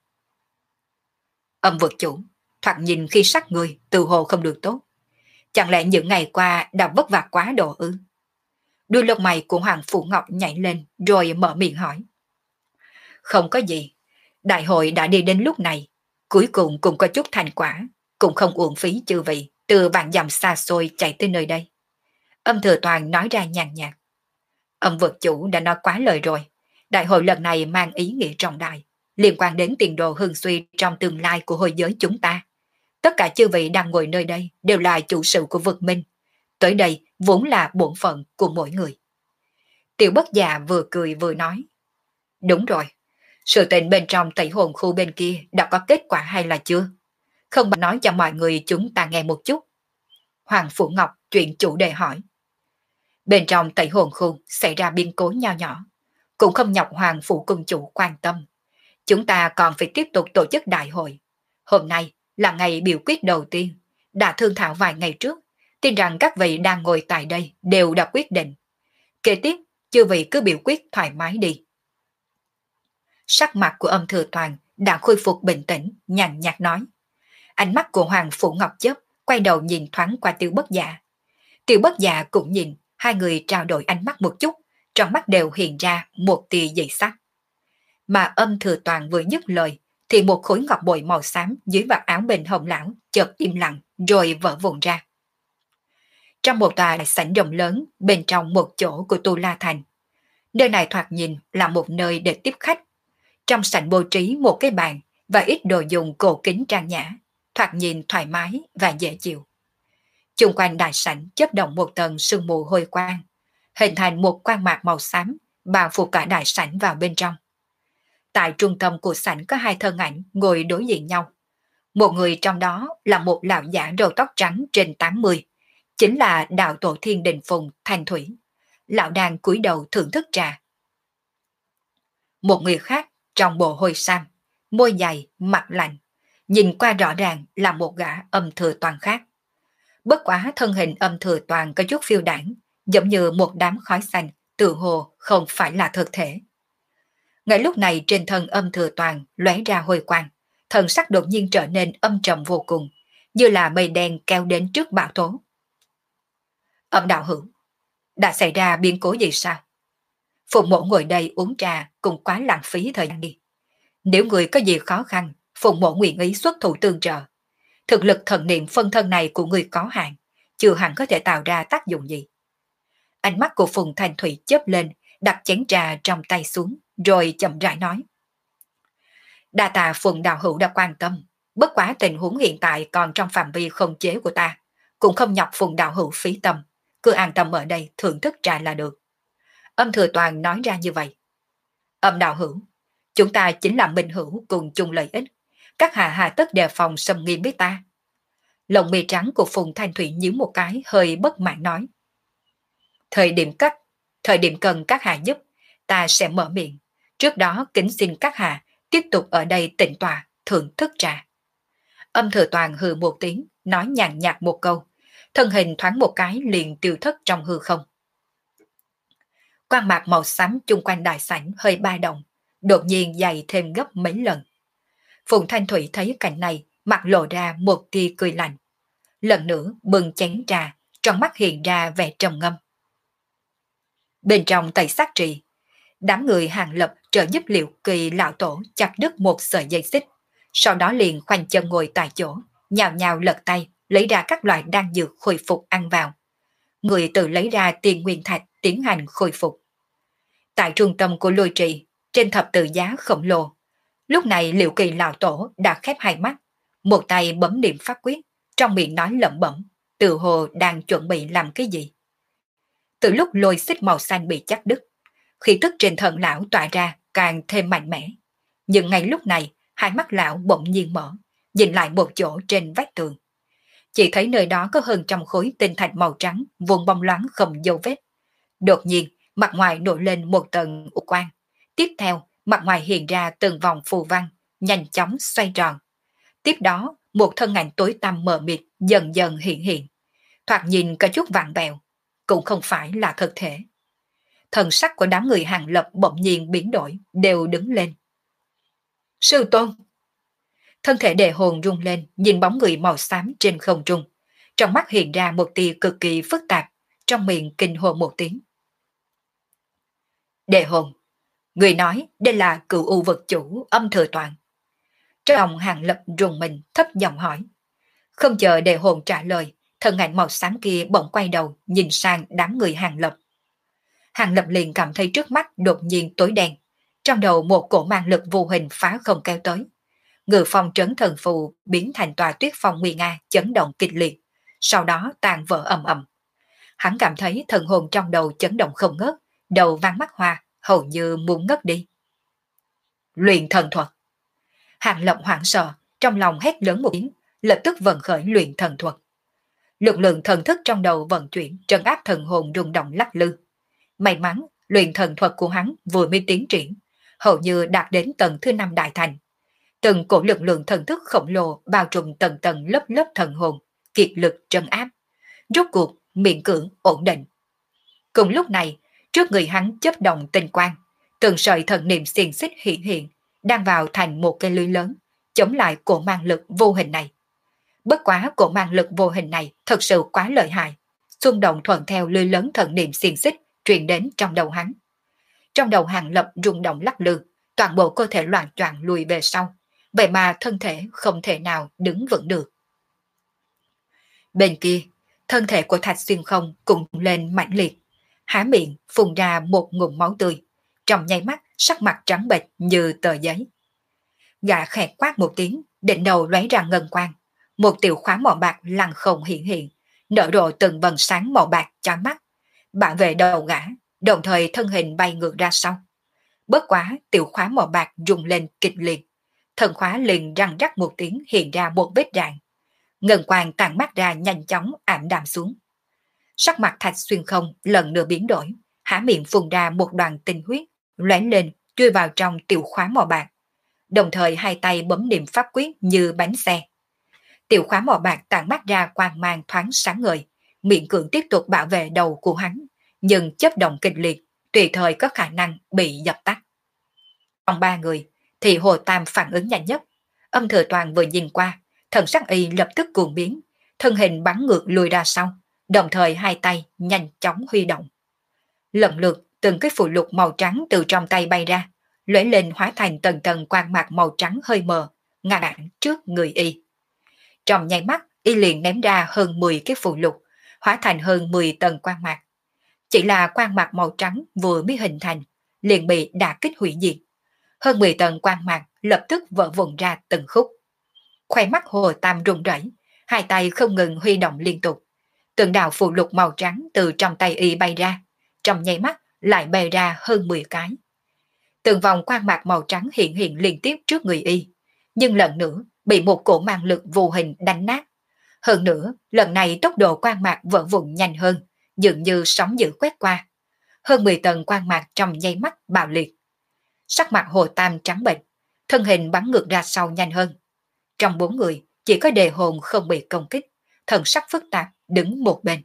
Âm vực chủ, thoạt nhìn khi sắc người từ hồ không được tốt. Chẳng lẽ những ngày qua đã vất vả quá độ ư? Đuôi lông mày của Hoàng Phủ Ngọc nhảy lên rồi mở miệng hỏi. Không có gì, đại hội đã đi đến lúc này, cuối cùng cũng có chút thành quả, cũng không uổng phí chư vị từ vạn dặm xa xôi chạy tới nơi đây. Âm Thừa Toàn nói ra nhàn nhạt. Âm vực chủ đã nói quá lời rồi, đại hội lần này mang ý nghĩa trọng đại, liên quan đến tiền đồ hưng suy trong tương lai của hội giới chúng ta. Tất cả chư vị đang ngồi nơi đây đều là chủ sự của vực minh, tới đây vốn là bổn phận của mỗi người. Tiểu Bất Già vừa cười vừa nói. Đúng rồi, sự tình bên trong tẩy hồn khu bên kia đã có kết quả hay là chưa? Không bằng nói cho mọi người chúng ta nghe một chút. Hoàng Phủ Ngọc chuyện chủ đề hỏi. Bên trong tẩy hồn khu xảy ra biến cố nho nhỏ, cũng không nhọc Hoàng Phủ Cung chủ quan tâm. Chúng ta còn phải tiếp tục tổ chức đại hội. Hôm nay là ngày biểu quyết đầu tiên, đã thương thảo vài ngày trước, tin rằng các vị đang ngồi tại đây đều đã quyết định. Kế tiếp, chư vị cứ biểu quyết thoải mái đi. Sắc mặt của Âm Thừa Toàn đã khôi phục bình tĩnh, nhàn nhạt nói. Ánh mắt của Hoàng Phủ Ngọc chớp, quay đầu nhìn thoáng qua Tiểu Bất Dạ. Tiểu Bất Dạ cũng nhìn, hai người trao đổi ánh mắt một chút, trong mắt đều hiện ra một tia dị sắc. Mà Âm Thừa Toàn vừa dứt lời, thì một khối ngọc bội màu xám dưới vạt áo bên hồng lão chợt im lặng rồi vỡ vụn ra. Trong một tòa sảnh rộng lớn bên trong một chỗ của Tu La Thành, nơi này thoạt nhìn là một nơi để tiếp khách. Trong sảnh bố trí một cái bàn và ít đồ dùng cổ kính trang nhã, thoạt nhìn thoải mái và dễ chịu. Chung quanh đại sảnh chớp động một tầng sương mù hôi quang, hình thành một quang mạc màu xám bao phủ cả đại sảnh vào bên trong. Tại trung tâm của sảnh có hai thân ảnh ngồi đối diện nhau. Một người trong đó là một lão giả râu tóc trắng trên tám mươi, chính là đạo tổ Thiên Đình Phùng Thanh Thủy. Lão đang cúi đầu thưởng thức trà. Một người khác trong bộ hôi sam, môi dày, mặt lạnh, nhìn qua rõ ràng là một gã Âm Thừa Toàn khác. Bất quá thân hình Âm Thừa Toàn có chút phiêu đảng, giống như một đám khói xanh, tự hồ không phải là thực thể. Ngay lúc này trên thân Âm Thừa Toàn lóe ra hồi quang, thần sắc đột nhiên trở nên âm trầm vô cùng, như là mây đen kéo đến trước bão tố. Âm đạo hữu, đã xảy ra biến cố gì sao? Phùng mộ ngồi đây uống trà cũng quá lãng phí thời gian đi. Nếu người có gì khó khăn, Phùng mộ nguyện ý xuất thủ tương trợ. Thực lực thần niệm phân thân này của người có hạn, chưa hẳn có thể tạo ra tác dụng gì. Ánh mắt của Phùng Thanh Thủy chớp lên, đặt chén trà trong tay xuống, rồi chậm rãi nói. Đa tạ Phùng đạo hữu đã quan tâm, bất quá tình huống hiện tại còn trong phạm vi không chế của ta, cũng không nhọc Phùng đạo hữu phí tâm, cứ an tâm ở đây thưởng thức trà là được. Âm Thừa Toàn nói ra như vậy. Âm đạo hữu, chúng ta chính là minh hữu cùng chung lợi ích, các hạ hà tất đề phòng xâm nghiêm với ta. Lồng mi trắng của Phùng Thanh Thủy nhíu một cái hơi bất mãn nói. Thời điểm cắt, thời điểm cần các hạ giúp, ta sẽ mở miệng. Trước đó kính xin các hạ tiếp tục ở đây tĩnh tọa, thưởng thức trà. Âm Thừa Toàn hừ một tiếng, nói nhàn nhạt một câu, thân hình thoáng một cái liền tiêu thất trong hư không. Quang mạc màu xám chung quanh đại sảnh hơi ba động, đột nhiên dày thêm gấp mấy lần. Phùng Thanh Thủy thấy cảnh này, mặt lộ ra một tia cười lạnh. Lần nữa bừng chén trà, trong mắt hiện ra vẻ trầm ngâm. Bên trong tẩy sát trì, đám người Hàng Lập trợ giúp Liệu Kỳ lão tổ chặt đứt một sợi dây xích, sau đó liền khoanh chân ngồi tại chỗ, nhào nhào lật tay, lấy ra các loại đan dược khôi phục ăn vào. Người tự lấy ra tiền nguyên thạch tiến hành khôi phục. Tại trung tâm của lôi trì, trên thập tự giá khổng lồ, lúc này Liệu Kỳ lão tổ đã khép hai mắt, một tay bấm niệm pháp quyết, trong miệng nói lẩm bẩm, tự hồ đang chuẩn bị làm cái gì. Từ lúc lôi xích màu xanh bị chặt đứt, khí tức trên thân lão tỏa ra càng thêm mạnh mẽ. Nhưng ngay lúc này, hai mắt lão bỗng nhiên mở, nhìn lại một chỗ trên vách tường. Chỉ thấy nơi đó có hơn trăm khối tinh thạch màu trắng, vuông bóng loáng không dấu vết. Đột nhiên, mặt ngoài nổi lên một tầng u quang. Tiếp theo, mặt ngoài hiện ra từng vòng phù văn, nhanh chóng xoay tròn. Tiếp đó, một thân ảnh tối tăm mờ mịt dần dần hiện hiện. Thoạt nhìn có chút vặn vẹo, cũng không phải là thực thể. Thần sắc của đám người Hàng Lập bỗng nhiên biến đổi, đều đứng lên. Sư tôn! Thân thể Đề Hồn rung lên, nhìn bóng người màu xám trên không trung. Trong mắt hiện ra một tia cực kỳ phức tạp, trong miệng kinh hồn một tiếng. Đề Hồn, người nói đây là cựu u vật chủ Âm Thừa Toàn. Trong lòng Hàng Lập rùng mình thấp giọng hỏi. Không chờ Đề Hồn trả lời, thân ảnh màu xám kia bỗng quay đầu nhìn sang đám người Hàng Lập. Hàng Lập liền cảm thấy trước mắt đột nhiên tối đen, trong đầu một cổ mang lực vô hình phá không kéo tới. Ngự phong trấn thần phù biến thành tòa tuyết phong nguy nga chấn động kịch liệt, sau đó tan vỡ ầm ầm. Hắn cảm thấy thần hồn trong đầu chấn động không ngớt, đầu vang mắt hoa, hầu như muốn ngất đi. Luyện thần thuật. Hàng Lập hoảng sợ, trong lòng hét lớn một tiếng, lập tức vận khởi luyện thần thuật. Lực lượng thần thức trong đầu vận chuyển, trấn áp thần hồn rung động lắc lư. May mắn, luyện thần thuật của hắn vừa mới tiến triển, hầu như đạt đến tầng thứ năm đại thành. Từng cổ lực lượng thần thức khổng lồ bao trùm tầng tầng lớp lớp thần hồn, kiệt lực trấn áp. Rốt cuộc, miễn cưỡng ổn định. Cùng lúc này, trước người hắn chớp động tinh quang, từng sợi thần niệm xiềng xích hiện hiện, đang vào thành một cây lưới lớn, chống lại cổ mang lực vô hình này. Bất quá cổ mang lực vô hình này thật sự quá lợi hại, xung động thuận theo lưới lớn thần niệm xiềng xích truyền đến trong đầu hắn. Trong đầu Hàng Lập rung động lắc lư, toàn bộ cơ thể loạn choạng lùi về sau, vậy mà thân thể không thể nào đứng vững được. Bên kia, thân thể của Thạch Xuyên Không cũng lên mãnh liệt, há miệng phun ra một ngụm máu tươi, trong nháy mắt sắc mặt trắng bệch như tờ giấy. Gã khẽ quát một tiếng, đỉnh đầu lóe ra ngân quang, một tiểu khóa màu bạc lăng không hiện hiện, nở rộ từng vầng sáng màu bạc chói mắt, bảo vệ đầu gã, đồng thời thân hình bay ngược ra sau. Bất quá tiểu khóa màu bạc rung lên kịch liệt, thân khóa liền răng rắc một tiếng hiện ra một vết rạn. Ngân quang tàn mắt ra nhanh chóng ảm đạm xuống. Sắc mặt Thạch Xuyên Không lần nữa biến đổi, há miệng phun ra một đoàn tinh huyết, lóe lên chui vào trong tiểu khóa màu bạc. Đồng thời hai tay bấm niệm pháp quyết như bánh xe. Tiểu khóa màu bạc tản mắt ra quang mang thoáng sáng ngời, miệng cường tiếp tục bảo vệ đầu của hắn, nhưng chấp động kịch liệt, tùy thời có khả năng bị dập tắt. Trong ba người, thì Hồ Tam phản ứng nhanh nhất. Âm Thừa Toàn vừa nhìn qua, thần sắc y lập tức cuồng biến, thân hình bắn ngược lùi ra sau, đồng thời hai tay nhanh chóng huy động. Lần lượt, từng cái phụ lục màu trắng từ trong tay bay ra, lóe lên hóa thành tầng tầng quang mạc màu trắng hơi mờ, ngăn cản trước người y. Trong nháy mắt, y liền ném ra hơn mười cái phụ lục, hóa thành hơn mười tầng quang mạc. Chỉ là quang mạc màu trắng vừa mới hình thành, liền bị đả kích hủy diệt. Hơn mười tầng quang mạc lập tức vỡ vụn ra từng khúc. Khoe mắt Hồ Tam run rẩy, hai tay không ngừng huy động liên tục. Từng đạo phụ lục màu trắng từ trong tay y bay ra, trong nháy mắt lại bay ra hơn mười cái. Từng vòng quang mạc màu trắng hiện hiện liên tiếp trước người y, nhưng lần nữa bị một cổ mang lực vô hình đánh nát. Hơn nữa, lần này tốc độ quang mạc vỡ vụn nhanh hơn, dường như sóng dữ quét qua. Hơn mười tầng quang mạc trong nháy mắt bạo liệt. Sắc mặt Hồ Tam trắng bệch, thân hình bắn ngược ra sau nhanh hơn. Trong bốn người, chỉ có Đề Hồn không bị công kích, thần sắc phức tạp đứng một bên.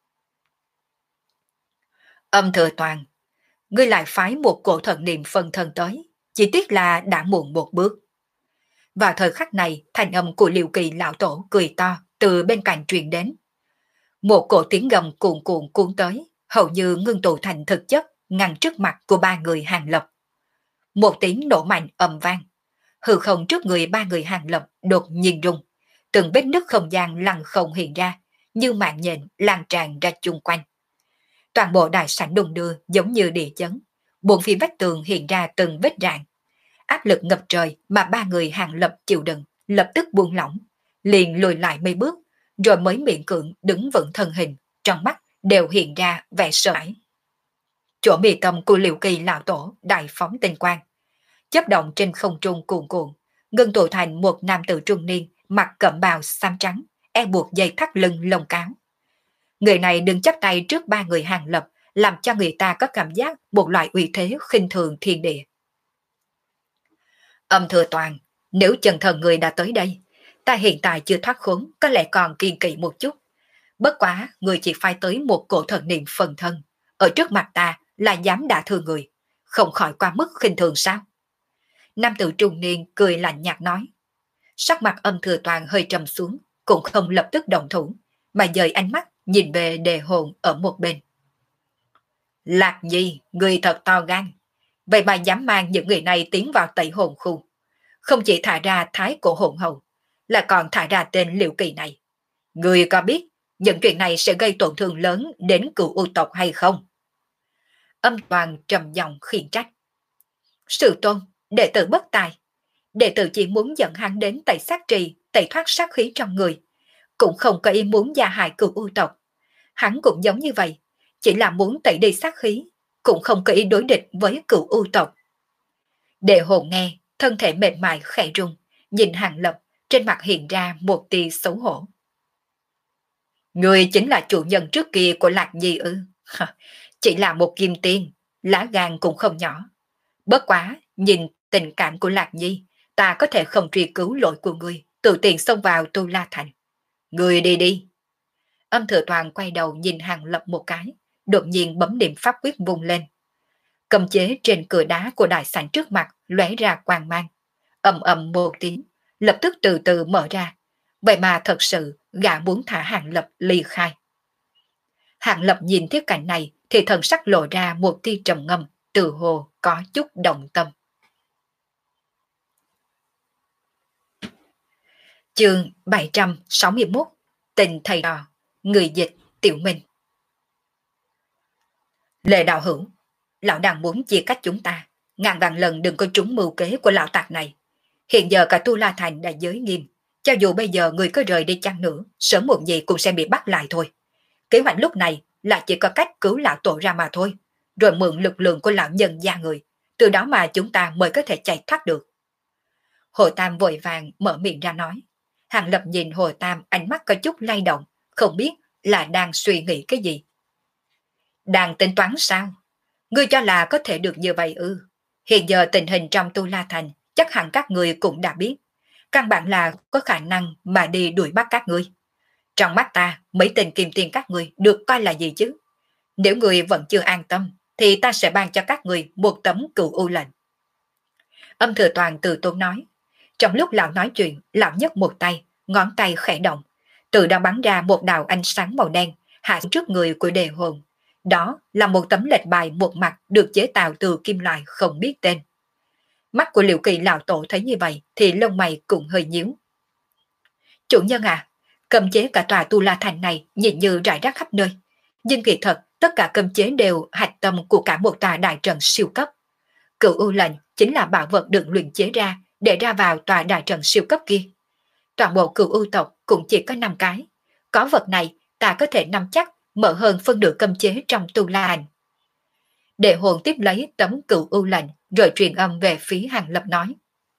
Âm Thừa Toàn, ngươi lại phái một cổ thần niệm phân thân tới, chỉ tiếc là đã muộn một bước. Vào thời khắc này, thanh âm của Liêu Kỳ lão tổ cười to từ bên cạnh truyền đến. Một cổ tiếng gầm cuồn cuộn cuốn tới, hầu như ngưng tụ thành thực chất, ngăn trước mặt của ba người Hàng Lập. Một tiếng nổ mạnh ầm vang, hư không trước người ba người Hàng Lập đột nhiên rung, từng vết nứt không gian lăn không hiện ra, như mạng nhện lan tràn ra chung quanh. Toàn bộ đại sảnh đung đưa giống như địa chấn, bốn phía vách tường hiện ra từng vết rạn. Áp lực ngập trời mà ba người Hàng Lập chịu đựng, lập tức buông lỏng, liền lùi lại mấy bước, rồi mới miễn cưỡng đứng vững thân hình, trong mắt đều hiện ra vẻ sợ hãi. Chỗ mi tâm của Liễu Kỳ lão tổ đại phóng tinh quang, chớp động trên không trung cuồn cuộn, ngưng tụ thành một nam tử trung niên, mặc cẩm bào xám trắng, e buộc dây thắt lưng lông cáo. Người này đứng chắp tay trước ba người Hàng Lập, làm cho người ta có cảm giác một loại uy thế khinh thường thiên địa. Âm Thừa Toàn, nếu chân thần người đã tới đây, ta hiện tại chưa thoát khốn, có lẽ còn kiên kỵ một chút. Bất quá, người chỉ phải tới một cổ thần niệm phần thân, ở trước mặt ta là dám đả thương người, không khỏi qua mức khinh thường sao? Nam tử trung niên cười lạnh nhạt nói. Sắc mặt Âm Thừa Toàn hơi trầm xuống, cũng không lập tức động thủ, mà dời ánh mắt nhìn về Đề Hồn ở một bên. Lạc Nhi, người thật to gan, vậy mà dám mang những người này tiến vào Tẩy Hồn khu. Không chỉ thả ra thái cổ hồn hầu, là còn thả ra tên Liễu Kỳ này. Người có biết những chuyện này sẽ gây tổn thương lớn đến cửu u tộc hay không? Âm Toàn trầm giọng khiển trách. Sư tôn, đệ tử bất tài. Đệ tử chỉ muốn dẫn hắn đến tẩy sát trì, tẩy thoát sát khí trong người, cũng không có ý muốn gia hại cửu u tộc. Hắn cũng giống như vậy, chỉ là muốn tẩy đi sát khí, cũng không có ý đối địch với cửu u tộc. Đệ Hồn nghe, thân thể mệt mỏi khẽ run, nhìn Hàng Lập, trên mặt hiện ra một tia xấu hổ. Người chính là chủ nhân trước kia của Lạc Nhi ư? Chỉ là một kim tiên, lá gan cũng không nhỏ. Bất quá, nhìn tình cảm của Lạc Nhi, ta có thể không truy cứu lỗi của ngươi, tự tiện xông vào Tu La Thành. Ngươi đi đi. Âm Thừa Toàn quay đầu nhìn Hàng Lập một cái, đột nhiên bấm niệm pháp quyết vung lên. Cầm chế trên cửa đá của đại sảnh trước mặt lóe ra quang mang. Ầm ầm một tiếng, lập tức từ từ mở ra. Vậy mà thật sự gã muốn thả Hàng Lập ly khai. Hàng Lập nhìn thấy cảnh này thì thần sắc lộ ra một tia trầm ngâm, từ hồ có chút động tâm. Chương bảy trăm sáu mươi mốt, Tình thầy trò, người dịch Tiểu Minh. Lệ đạo hữu, lão đang muốn chia cách chúng ta, ngàn vạn lần đừng có trúng mưu kế của lão tạc này. Hiện giờ cả Tu La Thành đã giới nghiêm, cho dù bây giờ người có rời đi chăng nữa, sớm muộn gì cũng sẽ bị bắt lại thôi. Kế hoạch lúc này là chỉ có cách cứu lão tổ ra mà thôi, rồi mượn lực lượng của lão nhân gia người, từ đó mà chúng ta mới có thể chạy thoát được. Hồ Tam vội vàng mở miệng ra nói. Hàng Lập nhìn Hồ Tam ánh mắt có chút lay động, không biết là đang suy nghĩ cái gì. Đang tính toán sao? Ngươi cho là có thể được như vậy ư? Hiện giờ tình hình trong Tu La Thành chắc hẳn các người cũng đã biết. căn bản là có khả năng mà đi đuổi bắt các ngươi. Trong mắt ta, mấy tên kim tiền các ngươi được coi là gì chứ? Nếu ngươi vẫn chưa an tâm, thì ta sẽ ban cho các ngươi một tấm cựu u lệnh. Âm Thừa Toàn từ tốn nói. Trong lúc lão nói chuyện, lão nhấc một tay, ngón tay khẽ động, từ đó bắn ra một đạo ánh sáng màu đen hạ xuống trước người của đề hồn. Đó là một tấm lệnh bài một mặt được chế tạo từ kim loại không biết tên. Mắt của Liệu Kỳ lão tổ thấy như vậy thì lông mày cũng hơi nhíu. Chủ nhân à, cấm chế cả tòa Tu La Thành này nhìn như rải rác khắp nơi. Nhưng kỳ thật, tất cả cấm chế đều hạch tâm của cả một tòa đại trận siêu cấp. Cựu U lệnh chính là bảo vật được luyện chế ra để ra vào tòa đại trận siêu cấp kia. Toàn bộ cựu U tộc cũng chỉ có năm cái. Có vật này, ta có thể nắm chắc mở hơn phân nửa cấm chế trong Tu La Thành. Đệ hồn tiếp lấy tấm cựu U lệnh rồi truyền âm về phía Hàng Lập nói.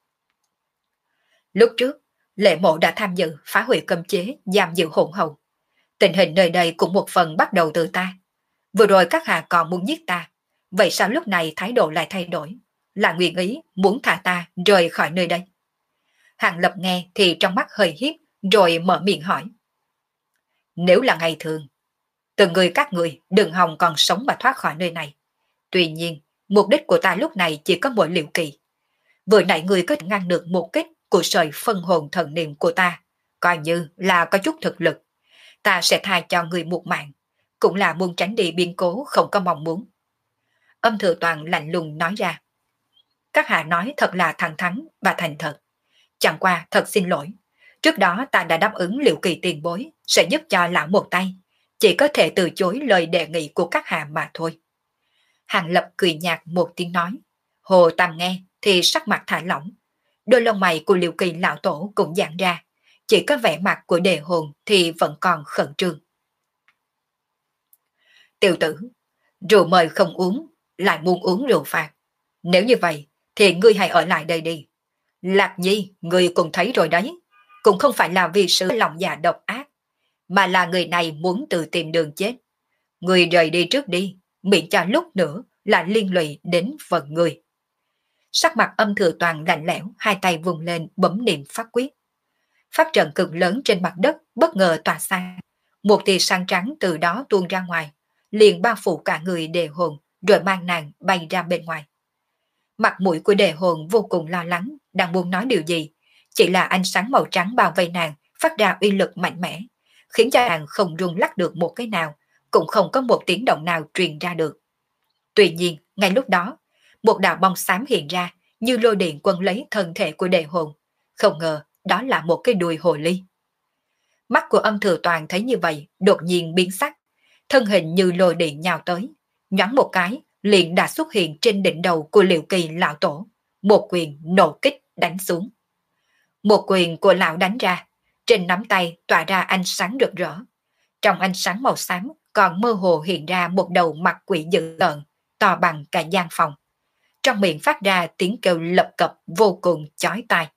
Lúc trước, Lệ Mộ đã tham dự phá hủy cấm chế giam giữ hỗn hầu. Tình hình nơi đây cũng một phần bắt đầu từ ta. Vừa rồi các hạ còn muốn giết ta, vậy sao lúc này thái độ lại thay đổi, là nguyện ý muốn thả ta rời khỏi nơi đây? Hàng Lập nghe thì trong mắt hơi hiếp, rồi mở miệng hỏi. Nếu là ngày thường, từng người các người đừng hòng còn sống mà thoát khỏi nơi này. Tuy nhiên, mục đích của ta lúc này chỉ có mỗi Liệu Kỳ. Vừa nãy người có thể ngăn được một kích của sợi phân hồn thần niệm của ta, coi như là có chút thực lực. Ta sẽ tha cho người một mạng, cũng là muốn tránh đi biến cố không có mong muốn. Âm Thừa Toàn lạnh lùng nói ra. Các hạ nói thật là thẳng thắn và thành thật. Chẳng qua thật xin lỗi. Trước đó ta đã đáp ứng Liệu Kỳ tiền bối sẽ giúp cho lão một tay. Chỉ có thể từ chối lời đề nghị của các hạ mà thôi. Hàng Lập cười nhạt một tiếng nói. Hồ Tam nghe thì sắc mặt thả lỏng. Đôi lông mày của Liệu Kỳ lão tổ cũng giãn ra. Chỉ có vẻ mặt của đề hồn thì vẫn còn khẩn trương. Tiểu tử, rượu mời không uống, lại muốn uống rượu phạt. Nếu như vậy, thì ngươi hãy ở lại đây đi. Lạc Nhi, ngươi cũng thấy rồi đấy. Cũng không phải là vì sự lòng dạ độc ác, mà là người này muốn tự tìm đường chết. Ngươi rời đi trước đi, miễn cho lúc nữa là liên lụy đến phần ngươi. Sắc mặt Âm Thừa Toàn lạnh lẽo, hai tay vùng lên bấm niệm phát quyết. Phát trận cực lớn trên mặt đất bất ngờ tỏa sáng. Một tia sáng trắng từ đó tuôn ra ngoài, liền bao phủ cả người đề hồn, rồi mang nàng bay ra bên ngoài. Mặt mũi của đề hồn vô cùng lo lắng, đang muốn nói điều gì, chỉ là ánh sáng màu trắng bao vây nàng phát ra uy lực mạnh mẽ, khiến cho nàng không rung lắc được một cái nào, cũng không có một tiếng động nào truyền ra được. Tuy nhiên, ngay lúc đó, một đạo bóng xám hiện ra, như lôi điện quấn lấy thân thể của đề hồn. Không ngờ, đó là một cái đuôi hồ ly. Mắt của Âm Thừa Toàn thấy như vậy, đột nhiên biến sắc, thân hình như lôi điện nhào tới, nhoáng một cái, liền đã xuất hiện trên đỉnh đầu của Liệu Kỳ lão tổ, một quyền nổ kích đánh xuống. Một quyền của lão đánh ra, trên nắm tay tỏa ra ánh sáng rực rỡ. Trong ánh sáng màu xám còn mơ hồ hiện ra một đầu mặt quỷ dữ tợn, to bằng cả gian phòng. Trong miệng phát ra tiếng kêu lập cập vô cùng chói tai.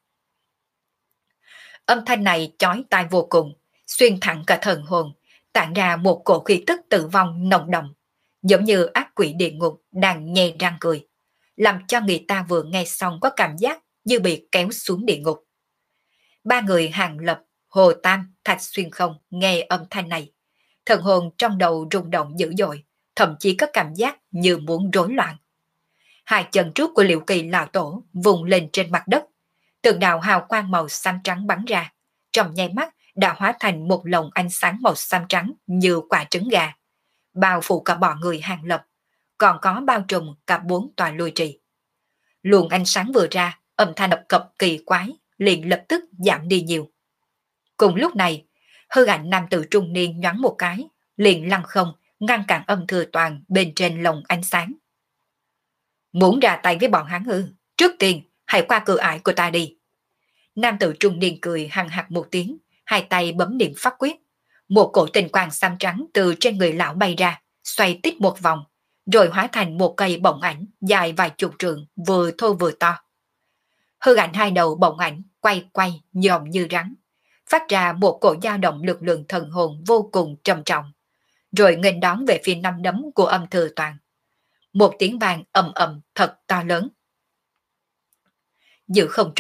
Âm thanh này chói tai vô cùng, xuyên thẳng cả thần hồn, tản ra một cổ khí tức tử vong nồng đậm, giống như ác quỷ địa ngục đang nhe răng cười, làm cho người ta vừa nghe xong có cảm giác như bị kéo xuống địa ngục. Ba người Hàng Lập, Hồ Tam, Thạch Xuyên Không nghe âm thanh này, thần hồn trong đầu rung động dữ dội, thậm chí có cảm giác như muốn rối loạn. Hai chân trước của Liệu Kỳ lão tổ vùng lên trên mặt đất, từng đạo hào quang màu xám trắng bắn ra, trong nháy mắt đã hóa thành một lồng ánh sáng màu xám trắng như quả trứng gà, bao phủ cả bọn người Hàng Lập, còn có bao trùm cả bốn tòa lôi trì. Luồng ánh sáng vừa ra, âm thanh lập cập kỳ quái liền lập tức giảm đi nhiều. Cùng lúc này, hư ảnh nam tử trung niên nhoáng một cái, liền lăng không ngăn cản Âm Thừa Toàn bên trên lồng ánh sáng. Muốn ra tay với bọn hắn ư? Trước tiên hãy qua cửa ải của ta đi. Nam tử trung niên cười hằng hặc một tiếng, hai tay bấm niệm pháp quyết. Một cổ tinh quang xám trắng từ trên người lão bay ra, xoay tít một vòng, rồi hóa thành một cây bổng ảnh dài vài chục trượng, vừa thô vừa to. Hư ảnh hai đầu bổng ảnh quay quay nhòm như rắn, phát ra một cổ dao động lực lượng thần hồn vô cùng trầm trọng, rồi nghênh đón về phía năm đấm của Âm Thừa Toàn. Một tiếng vang ầm ầm thật to lớn. Giữa không trung,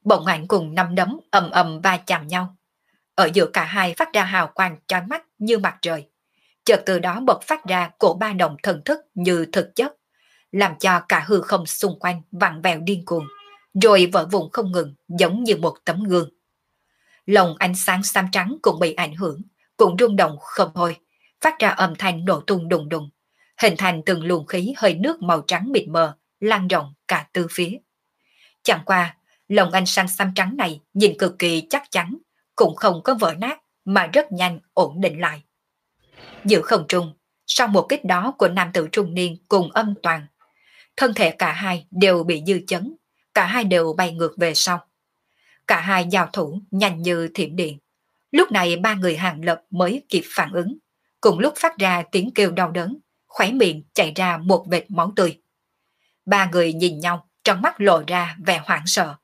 bỗng ảnh cùng năm đấm ầm ầm va chạm nhau. Ở giữa cả hai phát ra hào quang chói mắt như mặt trời. Chợt từ đó bộc phát ra cổ ba động thần thức như thực chất, làm cho cả hư không xung quanh vặn vẹo điên cuồng, rồi vỡ vụn không ngừng giống như một tấm gương. Lồng ánh sáng xám trắng cũng bị ảnh hưởng, cũng rung động không thôi, phát ra âm thanh nổ tung đùng đùng, hình thành từng luồng khí hơi nước màu trắng mịt mờ, lan rộng cả tư phía. Chẳng qua, lồng ánh sáng xám trắng này nhìn cực kỳ chắc chắn, cũng không có vỡ nát mà rất nhanh ổn định lại. Giữa không trung, sau một kích đó của nam tử trung niên cùng Âm Toàn, thân thể cả hai đều bị dư chấn, cả hai đều bay ngược về sau. Cả hai giao thủ nhanh như thiểm điện. Lúc này ba người Hàng Lập mới kịp phản ứng, cùng lúc phát ra tiếng kêu đau đớn, khóe miệng chảy ra một vệt máu tươi. Ba người nhìn nhau, trong mắt lộ ra vẻ hoảng sợ.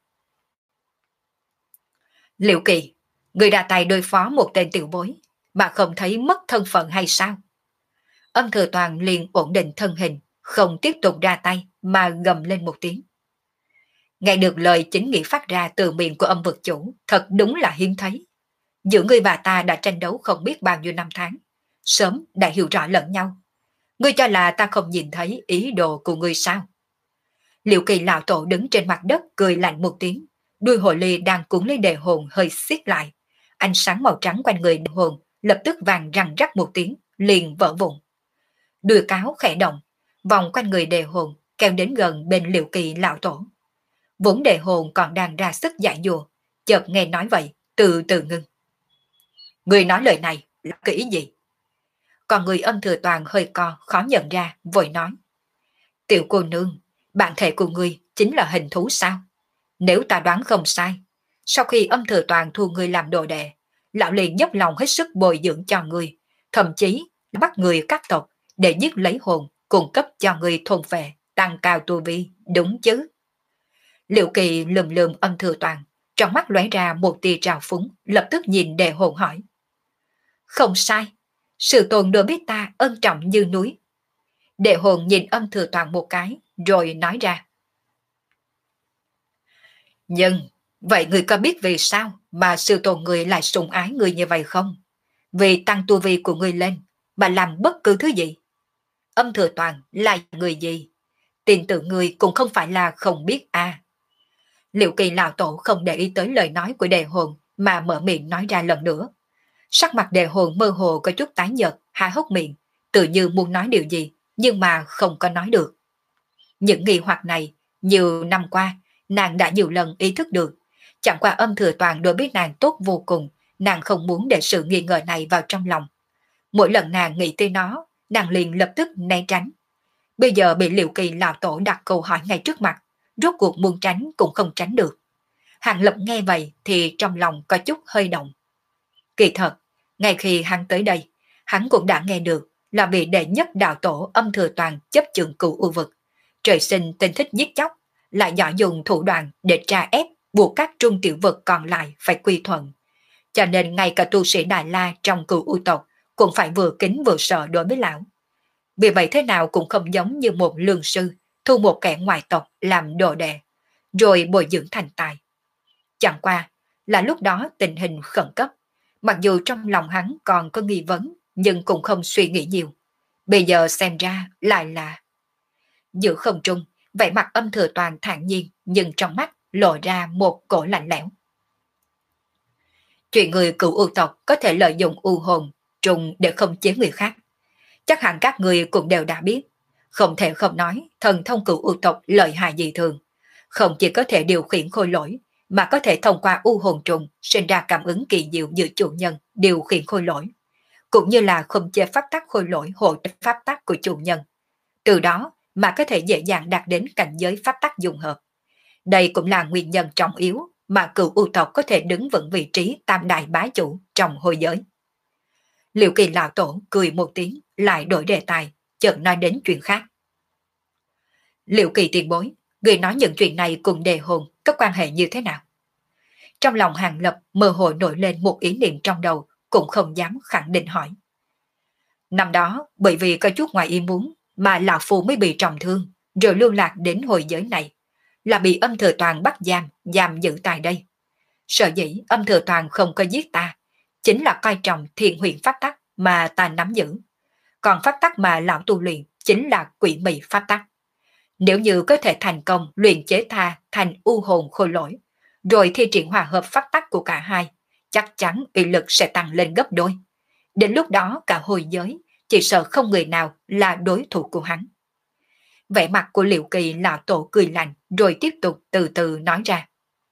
Liệu Kỳ, người ra tay đối phó một tên tiểu bối, mà không thấy mất thân phận hay sao? Âm Thừa Toàn liền ổn định thân hình, không tiếp tục ra tay mà gầm lên một tiếng. Nghe được lời chính nghĩa phát ra từ miệng của Âm Vực Chủ, thật đúng là hiếm thấy. Giữa người và ta đã tranh đấu không biết bao nhiêu năm tháng, sớm đã hiểu rõ lẫn nhau. Ngươi cho là ta không nhìn thấy ý đồ của ngươi sao? Liệu Kỳ lão tổ đứng trên mặt đất cười lạnh một tiếng, đuôi hồ ly đang cuốn lấy đề hồn hơi siết lại. Ánh sáng màu trắng quanh người đề hồn lập tức vàng răng rắc một tiếng, liền vỡ vụn. Đuôi cáo khẽ động, vòng quanh người đề hồn kéo đến gần bên Liệu Kỳ lão tổ. Vốn đề hồn còn đang ra sức giải dùa, chợt nghe nói vậy, từ từ ngưng. Người nói lời này là cái ý gì? Còn người Âm Thừa Toàn hơi co, khó nhận ra, vội nói. Tiểu cô nương, bản thể của ngươi chính là hình thú sao? Nếu ta đoán không sai, sau khi Âm Thừa Toàn thu ngươi làm đồ đệ, lão liền dốc lòng hết sức bồi dưỡng cho ngươi, thậm chí bắt người các tộc để giết lấy hồn, cung cấp cho ngươi thôn phệ, tăng cao tu vi, đúng chứ? Liệu Kỳ lườm lườm Âm Thừa Toàn, trong mắt lóe ra một tia trào phúng, lập tức nhìn đề hồn hỏi. Không sai, sự tồn đối biết ta ân trọng như núi. Đề hồn nhìn Âm Thừa Toàn một cái, rồi nói ra. Nhưng, vậy người có biết vì sao mà sự tồn người lại sủng ái người như vậy không? Vì tăng tu vi của người lên, mà làm bất cứ thứ gì. Âm Thừa Toàn là người gì? Tin tưởng người cũng không phải là không biết à. Liệu Kỳ lão tổ không để ý tới lời nói của đề hồn mà mở miệng nói ra lần nữa. Sắc mặt đề hồn mơ hồ có chút tái nhợt, há hốc miệng, tự như muốn nói điều gì, nhưng mà không có nói được. Những nghi hoặc này, nhiều năm qua, nàng đã nhiều lần ý thức được. Chẳng qua Âm Thừa Toàn đối biết nàng tốt vô cùng, nàng không muốn để sự nghi ngờ này vào trong lòng. Mỗi lần nàng nghĩ tới nó, nàng liền lập tức né tránh. Bây giờ bị Liệu Kỳ lão tổ đặt câu hỏi ngay trước mặt, rốt cuộc muốn tránh cũng không tránh được. Hàng Lập nghe vậy thì trong lòng có chút hơi động. Kỳ thật, ngay khi hắn tới đây, hắn cũng đã nghe được là vị đệ nhất đạo tổ Âm Thừa Toàn chấp chừng cửu u vực. Trời sinh tình thích giết chóc, lại giỏi dùng thủ đoạn để tra ép buộc các trung tiểu vực còn lại phải quy thuận. Cho nên ngay cả tu sĩ Đại La trong cửu u tộc cũng phải vừa kính vừa sợ đối với lão. Vì vậy thế nào cũng không giống như một lương sư thu một kẻ ngoài tộc làm đồ đệ, rồi bồi dưỡng thành tài. Chẳng qua là lúc đó tình hình khẩn cấp, mặc dù trong lòng hắn còn có nghi vấn, nhưng cũng không suy nghĩ nhiều. Bây giờ xem ra lại là... Giữa không trung, vẻ mặt Âm Thừa Toàn thản nhiên, nhưng trong mắt lộ ra một cổ lạnh lẽo. Chuyện người cựu u tộc có thể lợi dụng u hồn, trùng để không chế người khác. Chắc hẳn các người cũng đều đã biết. Không thể không nói, thần thông cựu u tộc lợi hại dị thường. Không chỉ có thể điều khiển khôi lỗi, mà có thể thông qua u hồn trùng sinh ra cảm ứng kỳ diệu giữa chủ nhân điều khiển khôi lỗi, cũng như là không chế pháp tắc khôi lỗi hộ pháp tắc của chủ nhân. Từ đó mà có thể dễ dàng đạt đến cảnh giới pháp tắc dung hợp. Đây cũng là nguyên nhân trọng yếu mà cựu u tộc có thể đứng vững vị trí tam đại bá chủ trong hồi giới. Liệu Kỳ lão tổ cười một tiếng, lại đổi đề tài, chợt nói đến chuyện khác. Liệu Kỳ tiền bối, người nói những chuyện này cùng đề hồn có quan hệ như thế nào? Trong lòng Hàng Lập mơ hồ nổi lên một ý niệm trong đầu, cũng không dám khẳng định hỏi. Năm đó, bởi vì có chút ngoài ý muốn mà lão phu mới bị trọng thương, rồi lưu lạc đến hồi giới này. là bị Âm Thừa Toàn bắt giam, giam giữ tại đây. Sở dĩ Âm Thừa Toàn không có giết ta, chính là coi trọng thiện huyền pháp tắc mà ta nắm giữ. Còn pháp tắc mà lão tu luyện chính là quỷ mị pháp tắc. Nếu như có thể thành công luyện chế tha thành u hồn khôi lỗi, rồi thi triển hòa hợp pháp tắc của cả hai, chắc chắn uy lực sẽ tăng lên gấp đôi. Đến lúc đó cả hồi giới, chỉ sợ không người nào là đối thủ của hắn. Vẻ mặt của Liệu Kỳ lão tổ cười lạnh, rồi tiếp tục từ từ nói ra.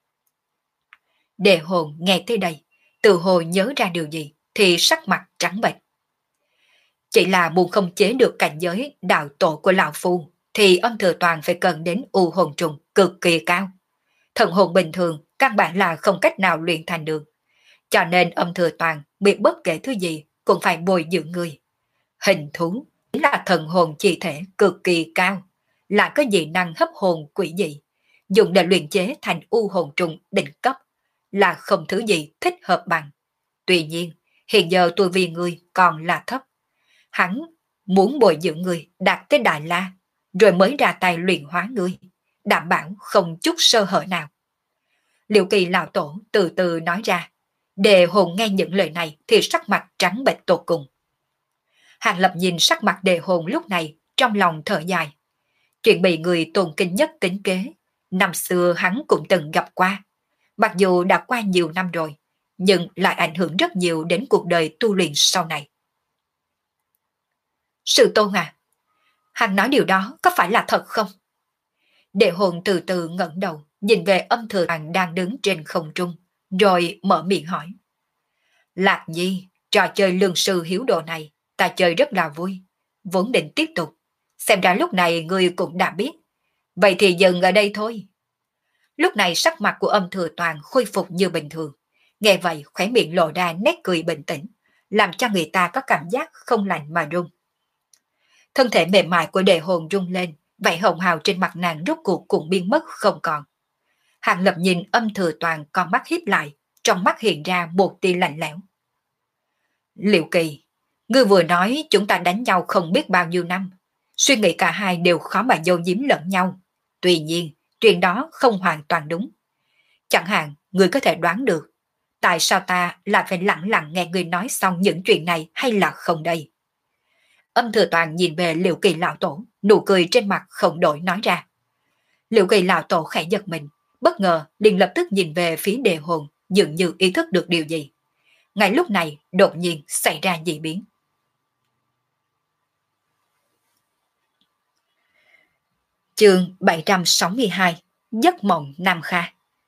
Đề hồn nghe tới đây, từ hồi nhớ ra điều gì, thì sắc mặt trắng bệch. Chỉ là muốn không chế được cảnh giới đạo tổ của lão phu, thì Âm Thừa Toàn phải cần đến u hồn trùng cực kỳ cao. Thần hồn bình thường căn bản là không cách nào luyện thành được. Cho nên Âm Thừa Toàn bị bất kể thứ gì cũng phải bồi dưỡng người. Hình thú chính là thần hồn chi thể cực kỳ cao, lại có dị năng hấp hồn quỷ dị, dùng để luyện chế thành u hồn trùng đỉnh cấp, là không thứ gì thích hợp bằng. Tuy nhiên, hiện giờ tu vi người còn là thấp. Hắn muốn bồi dưỡng người đạt tới Đại La, rồi mới ra tay luyện hóa người, đảm bảo không chút sơ hở nào. Liệu Kỳ lão tổ từ từ nói ra. Đề hồn nghe những lời này thì sắc mặt trắng bệch tột cùng. Hàng Lập nhìn sắc mặt đề hồn lúc này, trong lòng thở dài. Chuyện bị người tôn kính nhất tính kế, năm xưa hắn cũng từng gặp qua. Mặc dù đã qua nhiều năm rồi, nhưng lại ảnh hưởng rất nhiều đến cuộc đời tu luyện sau này. Sư tôn à, hắn nói điều đó có phải là thật không? Đệ hồn từ từ ngẩng đầu, nhìn về Âm Thừa Toàn đang đứng trên không trung, rồi mở miệng hỏi. Lạc Nhi, trò chơi lương sư hiếu đồ này, ta chơi rất là vui, vốn định tiếp tục. Xem ra lúc này ngươi cũng đã biết. Vậy thì dừng ở đây thôi. Lúc này sắc mặt của Âm Thừa Toàn khôi phục như bình thường. Nghe vậy khóe miệng lộ ra nét cười bình tĩnh, làm cho người ta có cảm giác không lạnh mà run. Thân thể mềm mại của Đề hồn rung lên, vậy hồng hào trên mặt nàng rốt cuộc cũng biến mất không còn. Hàng Lập nhìn Âm Thừa Toàn con mắt híp lại, trong mắt hiện ra một tia lạnh lẽo. Liệu Kỳ, ngươi vừa nói chúng ta đánh nhau không biết bao nhiêu năm, suy nghĩ cả hai đều khó mà giấu giếm lẫn nhau. Tuy nhiên, chuyện đó không hoàn toàn đúng. Chẳng hạn, ngươi có thể đoán được, tại sao ta lại phải lặng lặng nghe ngươi nói xong những chuyện này hay là không đây? Âm Thừa Toàn nhìn về Liệu Kỳ lão tổ, nụ cười trên mặt không đổi nói ra. Liệu Kỳ lão tổ khẽ giật mình, bất ngờ liền lập tức nhìn về phía Đề hồn, dường như ý thức được điều gì. Ngay lúc này, đột nhiên xảy ra dị biến. Chương bảy trăm sáu mươi hai, Giấc mộng Nam Kha.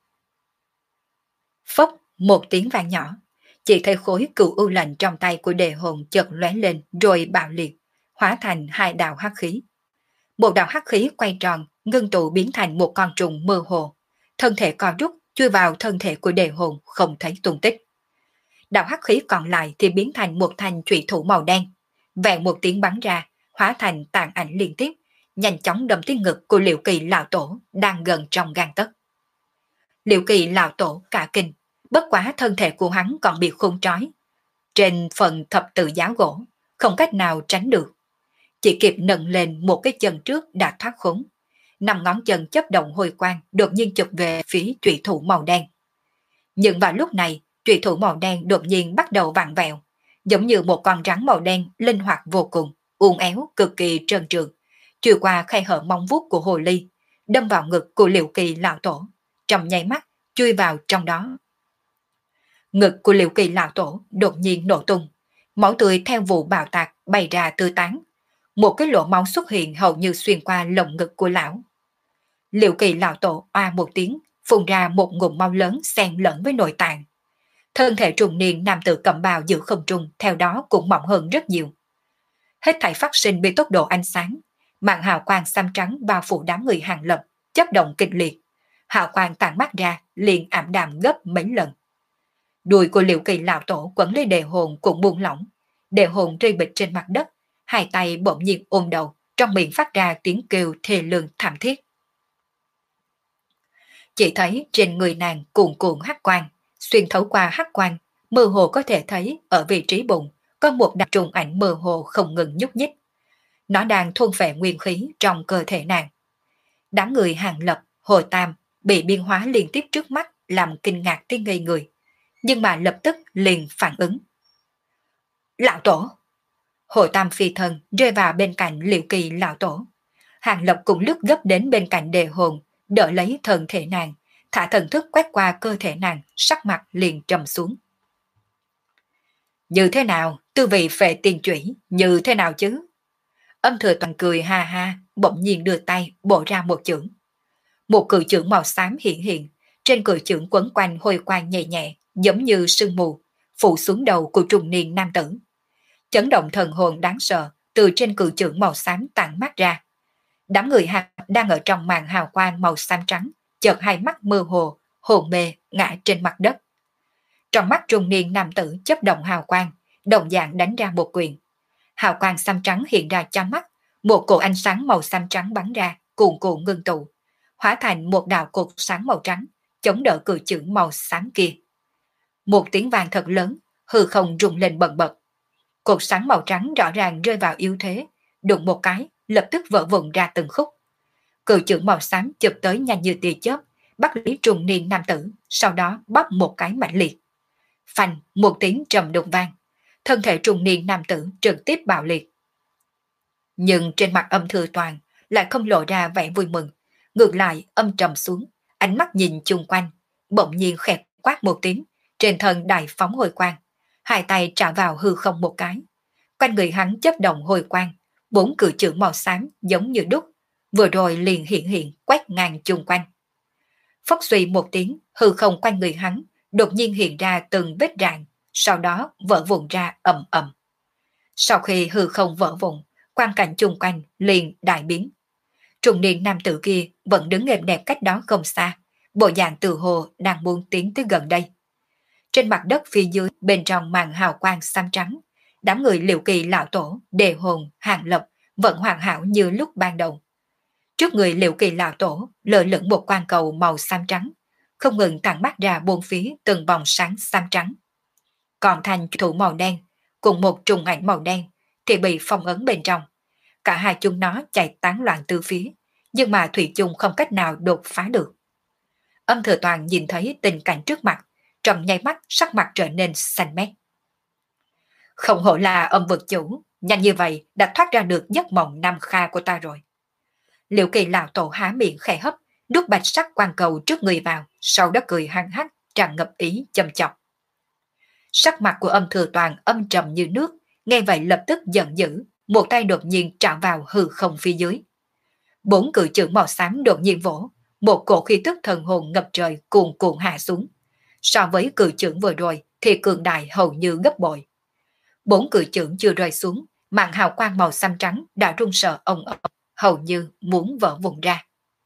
Phốc, một tiếng vang nhỏ, chỉ thấy khối cựu ưu lệnh trong tay của Đề hồn chợt lóe lên rồi bạo liệt, hóa thành hai đạo hắc khí. Một đạo hắc khí quay tròn, ngưng tụ biến thành một con trùng mơ hồ, thân thể co rút chui vào thân thể của Đề hồn không thấy tung tích. Đạo hắc khí còn lại thì biến thành một thanh trụy thủ màu đen, vẹn một tiếng bắn ra, hóa thành tàn ảnh liên tiếp, nhanh chóng đâm tới ngực của Liệu Kỳ lão tổ đang gần trong gang tấc. Liệu Kỳ lão tổ cả kinh, bất quá thân thể của hắn còn bị khung trói trên phần thập tự giá gỗ, không cách nào tránh được. Chỉ kịp nâng lên một cái chân trước đã thoát khốn, năm ngón chân chấp động hồi quang đột nhiên chụp về phía trụy thủ màu đen. Nhưng vào lúc này, trụy thủ màu đen đột nhiên bắt đầu vặn vẹo, giống như một con rắn màu đen linh hoạt vô cùng, uốn éo cực kỳ trơn trượt, chui qua khe hở móng vuốt của hồ ly, đâm vào ngực của Liệu Kỳ lão tổ, trong nháy mắt chui vào trong đó. Ngực của Liệu Kỳ lão tổ đột nhiên nổ tung, máu tươi theo vụ bạo tạc bay ra tứ tán, một cái lỗ máu xuất hiện hầu như xuyên qua lồng ngực của lão. Liệu Kỳ lão tổ oa một tiếng, phun ra một ngụm máu lớn xen lẫn với nội tạng. Thân thể trùng niên nam tử cầm bào giữa không trung theo đó cũng mỏng hơn rất nhiều. Hết thảy phát sinh với tốc độ ánh sáng, màn hào quang xám trắng bao phủ đám người Hàng Lập, chấp động kịch liệt. Hào quang tàn mắt ra liền ảm đạm gấp mấy lần. Đùi của Liệu Kỳ lão tổ quấn lấy Đề hồn cũng buông lỏng, Đề hồn rơi bịch trên mặt đất, hai tay bỗng nhiên ôm đầu, trong miệng phát ra tiếng kêu thê lương thảm thiết. Chỉ thấy trên người nàng cuồn cuộn hắc quang, xuyên thấu qua hắc quang, mơ hồ có thể thấy ở vị trí bụng có một đặc trùng ảnh mơ hồ không ngừng nhúc nhích. Nó đang thôn phệ nguyên khí trong cơ thể nàng. Đám người Hàng Lập Hồ Tam bị biến hóa liên tiếp trước mắt làm kinh ngạc tới ngây người, nhưng mà lập tức liền phản ứng. Lão tổ! Hồ Tam phi thân rơi vào bên cạnh Liệu Kỳ lão tổ. Hàng Lập cũng lướt gấp đến bên cạnh Đề Hồn, đỡ lấy thân thể nàng, thả thần thức quét qua cơ thể nàng, sắc mặt liền trầm xuống. Như thế nào, tư vị phệ tiền chủy, như thế nào chứ? Âm Thừa Toàn cười ha ha, bỗng nhiên đưa tay bổ ra một chưởng. Một cự chưởng màu xám hiện hiện, trên cự chưởng quấn quanh hồi quang nhẹ nhẹ, giống như sương mù, phủ xuống đầu của trung niên nam tử. Chấn động thần hồn đáng sợ từ trên cự chưởng màu xám tản mát ra. Đám người hạt đang ở trong màn hào quang màu xám trắng, chợt hai mắt mơ hồ, hồn mê ngã trên mặt đất. Trong mắt trung niên nam tử chớp động hào quang, đồng dạng đánh ra một quyền. Hào quang xám trắng hiện ra cho mắt, một cột ánh sáng màu xám trắng bắn ra, cuồn cuộn ngưng tụ, hóa thành một đạo cột sáng màu trắng, chống đỡ cự chưởng màu xám kia. Một tiếng vang thật lớn, hư không rung lên bần bật. Cột sáng màu trắng rõ ràng rơi vào yếu thế, đụng một cái, lập tức vỡ vụn ra từng khúc. Cự chưởng màu xám chụp tới nhanh như tia chớp, bắt lý trung niên nam tử, sau đó bóp một cái mạnh liệt. Phanh, một tiếng trầm đục vang, thân thể trung niên nam tử trực tiếp bạo liệt. Nhưng trên mặt Âm Thừa Toàn lại không lộ ra vẻ vui mừng, ngược lại âm trầm xuống, ánh mắt nhìn chung quanh, bỗng nhiên khẽ quát một tiếng, trên thân đại phóng hồi quang, hai tay trả vào hư không một cái. Quanh người hắn chớp động hồi quang, bốn cự chưởng màu xám giống như đúc, vừa rồi liền hiện hiện quét ngang chung quanh. Phốc suy một tiếng, hư không quanh người hắn đột nhiên hiện ra từng vết rạn, sau đó vỡ vụn ra ầm ầm. Sau khi hư không vỡ vụn, quang cảnh chung quanh liền đại biến. Trung niên nam tử kia vẫn đứng êm đẹp cách đó không xa, bộ dạng tự hồ đang muốn tiến tới gần đây. Trên mặt đất phía dưới, bên trong màn hào quang xám trắng, đám người Liệu Kỳ lão tổ, Đề Hồn, Hàng Lập vẫn hoàn hảo như lúc ban đầu. Trước người Liệu Kỳ lão tổ lơ lửng một quan cầu màu xám trắng, không ngừng tản mát ra bốn phía từng vòng sáng xám trắng. Còn thành thủ màu đen cùng một trùng ảnh màu đen thì bị phong ấn bên trong. Cả hai chúng nó chạy tán loạn từ phía, nhưng mà thủy chung không cách nào đột phá được. Âm Thừa Toàn nhìn thấy tình cảnh trước mặt, trong nháy mắt sắc mặt trở nên xanh mét. Không hổ là âm vực chủ, nhanh như vậy đã thoát ra được giấc mộng nam kha của ta rồi. Liệu Kỳ lão tổ há miệng khẽ hấp, đút bạch sắc quan cầu trước người vào, sau đó cười hăng hắc, tràn ngập ý châm chọc. Sắc mặt của Âm Thừa Toàn âm trầm như nước, nghe vậy lập tức giận dữ, một tay đột nhiên chạm vào hư không phía dưới. Bốn cự chưởng màu xám đột nhiên vỗ, một cổ khí tức thần hồn ngập trời cuồn cuộn hạ xuống. So với cự chưởng vừa rồi thì cường đại hầu như gấp bội. Bốn cự chưởng chưa rơi xuống, màn hào quang màu xám trắng đã run sợ ông ầm, hầu như muốn vỡ vụn ra.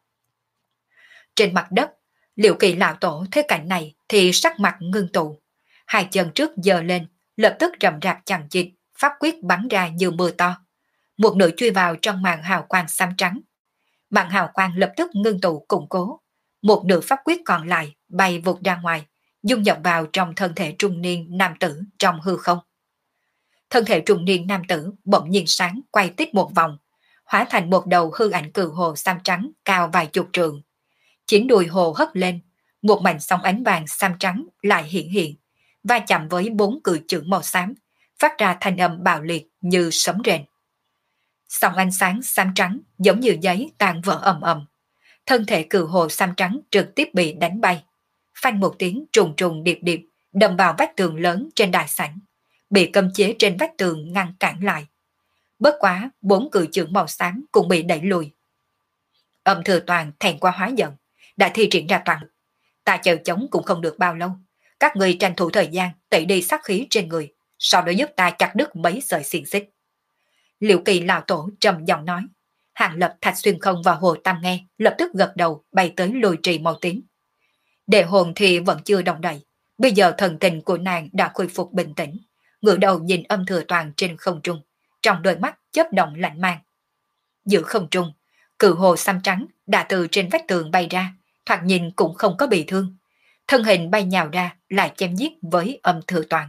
Trên mặt đất, Liệu Kỳ lão tổ thấy cảnh này thì sắc mặt ngưng tụ, hai chân trước giơ lên, lập tức rầm rạp chằng chịt, pháp quyết bắn ra như mưa to. Một nửa chui vào trong màn hào quang xám trắng. Màn hào quang lập tức ngưng tụ củng cố, một nửa pháp quyết còn lại bay vụt ra ngoài, dung nhập vào trong thân thể trung niên nam tử trong hư không. Thân thể trung niên nam tử bỗng nhiên sáng quay tít một vòng, hóa thành một đầu hư ảnh cự hồ xám trắng cao vài chục trượng. Chín đùi hồ hất lên, một mảnh sóng ánh vàng xám trắng lại hiện hiện, va chạm với bốn cự chưởng màu xám, phát ra thanh âm bạo liệt như sấm rền. Sóng ánh sáng xám trắng giống như giấy tan vỡ ầm ầm. Thân thể cự hồ xám trắng trực tiếp bị đánh bay. Phanh một tiếng trùng trùng điệp điệp đâm vào vách tường lớn trên đại sảnh, bị cấm chế trên vách tường ngăn cản lại. Bất quá, bốn cự chưởng màu xám cũng bị đẩy lùi. Âm Thừa Toàn thẹn qua hóa giận, đã thi triển ra toàn lực. Ta chờ chống cũng không được bao lâu. Các người tranh thủ thời gian tẩy đi sát khí trên người, sau đó giúp ta chặt đứt mấy sợi xiềng xích. Liệu Kỳ lão tổ trầm giọng nói. Hàng Lập, Thạch Xuyên Không và Hồ Tam nghe, lập tức gật đầu bay tới lôi trì màu tím. Đề Hồn thì vẫn chưa động đậy, bây giờ thần tình của nàng đã khôi phục bình tĩnh, ngửa đầu nhìn Âm Thừa Toàn trên không trung, trong đôi mắt chớp động lạnh mang. Giữa không trung, cự hồ xám trắng đã từ trên vách tường bay ra, thoạt nhìn cũng không có bị thương, thân hình bay nhào ra lại chém giết với Âm Thừa Toàn.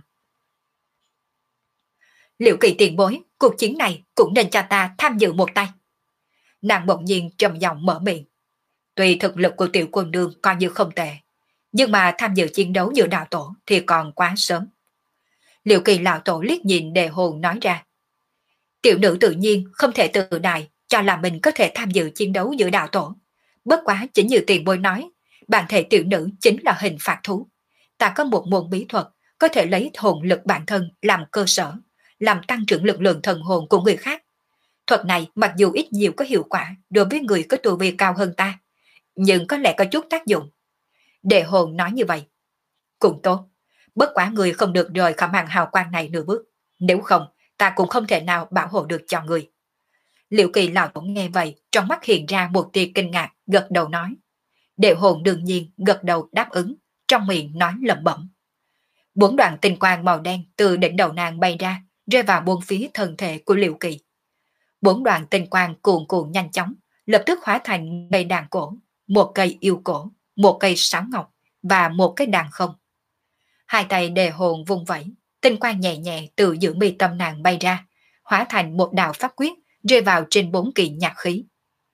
Liệu Kỳ tiền bối, cuộc chiến này cũng nên cho ta tham dự một tay. Nàng bỗng nhiên trầm giọng mở miệng. Tuy thực lực của tiểu quân nương coi như không tệ, nhưng mà tham dự chiến đấu giữa đạo tổ thì còn quá sớm. Liệu Kỳ lão tổ liếc nhìn Đề Hồn nói ra. Tiểu nữ tự nhiên không thể tự đại cho là mình có thể tham dự chiến đấu giữa đạo tổ. Bất quá chính như tiền bối nói, bản thể tiểu nữ chính là hình phạt thú. Ta có một môn bí thuật có thể lấy hồn lực bản thân làm cơ sở, làm tăng trưởng lực lượng thần hồn của người khác. Thuật này mặc dù ít nhiều có hiệu quả đối với người có tu vi cao hơn ta, nhưng có lẽ có chút tác dụng. Đề Hồn nói như vậy. Cũng tốt, bất quá người không được rời khỏi màn hào quang này nửa bước. Nếu không, ta cũng không thể nào bảo hộ được cho người. Liệu Kỳ lão tổ nghe vậy, trong mắt hiện ra một tia kinh ngạc, gật đầu nói. Đề Hồn đương nhiên gật đầu đáp ứng, trong miệng nói lẩm bẩm. Bốn đoạn tinh quang màu đen từ đỉnh đầu nàng bay ra, rơi vào bốn phía thân thể của Liệu Kỳ. Bốn đoạn tinh quang cuồn cuộn nhanh chóng, lập tức hóa thành cây đàn cổ, một cây yêu cổ, một cây sáo ngọc và một cái đàn không. Hai tay Đề Hồn vung vẩy, tinh quang nhẹ nhẹ từ giữa mi tâm nàng bay ra, hóa thành một đạo pháp quyết rơi vào trên bốn kỳ nhạc khí.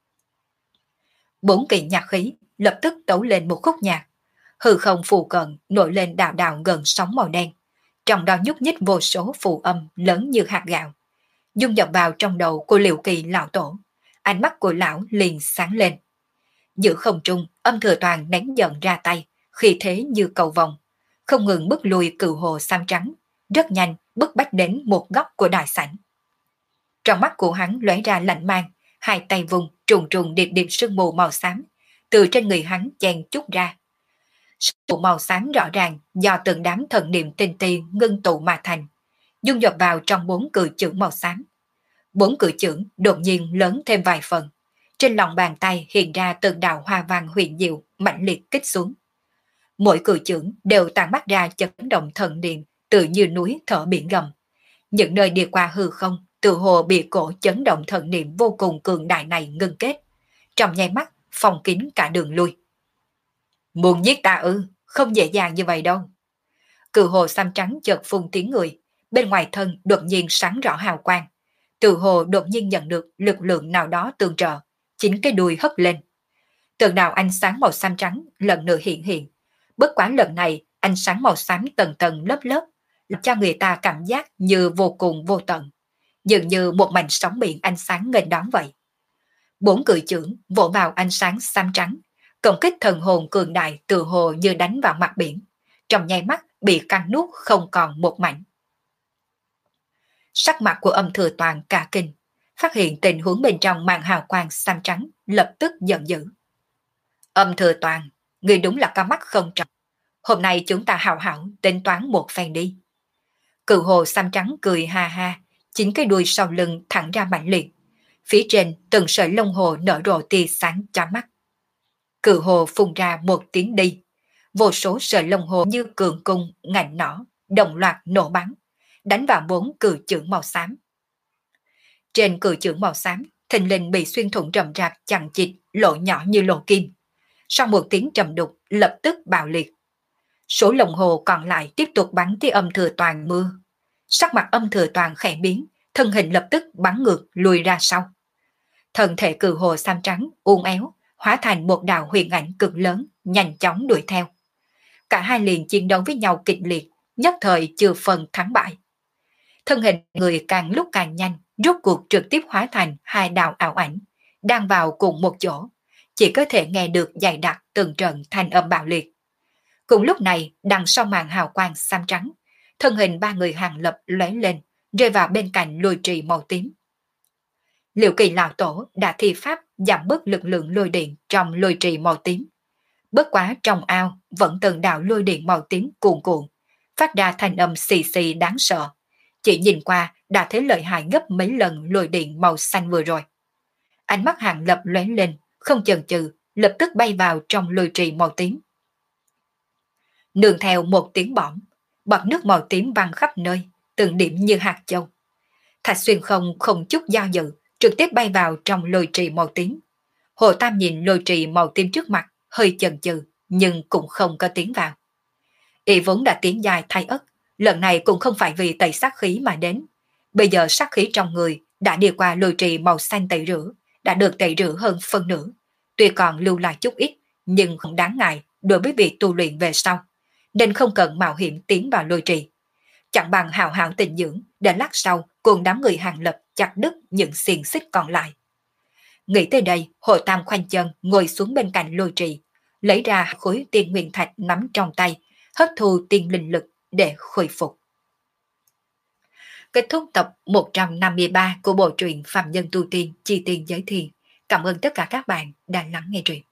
Bốn kỳ nhạc khí lập tức tấu lên một khúc nhạc, hư không phù cận nổi lên đạo đạo gần sóng màu đen, trong đó nhúc nhích vô số phù âm lớn như hạt gạo, dung nhập vào trong đầu của Liệu Kỳ lão tổ. Ánh mắt của lão liền sáng lên. Giữa không trung, Âm Thừa Toàn nén giận ra tay, khí thế như cầu vồng, không ngừng bước lùi Cừu Hồ xám trắng, rất nhanh bước bách đến một góc của đại sảnh. Trong mắt của hắn lóe ra lạnh mang, hai tay vùng trùng trùng điệp điệp sương mù màu xám từ trên người hắn chen chút ra. Sương mù màu xám rõ ràng do từng đám thần niệm tinh ti ngưng tụ mà thành, dung nhập vào trong bốn cự chưởng màu xám. Bốn cự chưởng đột nhiên lớn thêm vài phần, trên lòng bàn tay hiện ra từng đạo hoa văn huyền diệu mạnh liệt kích xuống. Mỗi cự chưởng đều tản mắt ra chấn động thần niệm, tự như núi thở biển gầm. Những nơi đi qua hư không, tự hồ bị cổ chấn động thần niệm vô cùng cường đại này ngưng kết, trong nháy mắt phòng kín cả đường lui. Muốn giết ta ư, không dễ dàng như vậy đâu. Cừu Hồ xám trắng chợt phun tiếng người, bên ngoài thân đột nhiên sáng rõ hào quang. Tự hồ đột nhiên nhận được lực lượng nào đó tương trợ, chính cái đuôi hất lên. Từng đạo ánh sáng màu xám trắng lần nữa hiện hiện. Bất quá lần này ánh sáng màu xám tầng tầng lớp lớp, làm cho người ta cảm giác như vô cùng vô tận, dường như một mảnh sóng biển ánh sáng nghênh đón vậy. Bốn cự chưởng vỗ vào ánh sáng xám trắng, công kích thần hồn cường đại tự hồ như đánh vào mặt biển, trong nháy mắt bị cắn nuốt không còn một mảnh. Sắc mặt của Âm Thừa Toàn cả kinh, phát hiện tình huống bên trong màn hào quang xám trắng, lập tức giận dữ. Âm Thừa Toàn, người đúng là có mắt không trọc. Hôm nay chúng ta hào hảo tính toán một phen đi. Cừu Hồ xám trắng cười ha ha, chính cái đuôi sau lưng thẳng ra mạnh liệt. Phía trên từng sợi lông hồ nở rộ tia sáng chói mắt. Cừu Hồ phun ra một tiếng đi, vô số sợi lông hồ như cường cung ngạnh nỏ đồng loạt nổ bắn, đánh vào bốn cự chưởng màu xám. Trên cự chưởng màu xám, thình lình bị xuyên thủng rầm rạp chằng chịt, lỗ nhỏ như lỗ kim. Sau một tiếng trầm đục, lập tức bạo liệt. Số lồng hồ còn lại tiếp tục bắn tới Âm Thừa Toàn mưa. Sắc mặt Âm Thừa Toàn khẽ biến, thân hình lập tức bắn ngược lùi ra sau. Thân thể Cừu Hồ xám trắng uốn éo, hóa thành một đạo huyền ảnh cực lớn, nhanh chóng đuổi theo. Cả hai liền chiến đấu với nhau kịch liệt, nhất thời chưa phần thắng bại. Thân hình người càng lúc càng nhanh, rốt cuộc trực tiếp hóa thành hai đạo ảo ảnh, đang vào cùng một chỗ, chỉ có thể nghe được dày đặc từng trận thanh âm bạo liệt. Cùng lúc này, đằng sau màn hào quang xám trắng, thân hình ba người Hàng Lập lóe lên, rơi vào bên cạnh lôi trì màu tím. Liệu Kỳ lão tổ đã thi pháp giảm bớt lực lượng lôi điện trong lôi trì màu tím. Bất quá trong ao vẫn từng đạo lôi điện màu tím cuồn cuộn, phát ra thanh âm xì xì đáng sợ. Chỉ nhìn qua đã thấy lợi hại gấp mấy lần lôi điện màu xanh vừa rồi. Ánh mắt Hàng Lập lóe lên, không chần chừ, lập tức bay vào trong lôi trì màu tím. Nương theo một tiếng bỏng, bọt nước màu tím văng khắp nơi, từng điểm như hạt châu. Thạch Xuyên không không chút do dự, trực tiếp bay vào trong lôi trì màu tím. Hồ Tam nhìn lôi trì màu tím trước mặt, hơi chần chừ, nhưng cũng không có tiến vào. Y vốn đã tiến dài thay ất, lần này cũng không phải vì tẩy sát khí mà đến. Bây giờ sát khí trong người đã đi qua lôi trì màu xanh tẩy rửa, đã được tẩy rửa hơn phân nửa, tuy còn lưu lại chút ít, nhưng không đáng ngại đối với việc tu luyện về sau, nên không cần mạo hiểm tiến vào lôi trì. Chẳng bằng hào hào tình dưỡng để lát sau cùng đám người Hàng Lập chặt đứt những xiềng xích còn lại. Nghĩ tới đây, Hồ Tam khoanh chân ngồi xuống bên cạnh lôi trì, lấy ra khối tiên nguyên thạch nắm trong tay, hấp thu tiên linh lực để khôi phục. Kết thúc tập một trăm năm mươi ba của bộ truyện Phàm Nhân Tu Tiên Chi Tiên Giới Thiền. Cảm ơn tất cả các bạn đã lắng nghe truyện.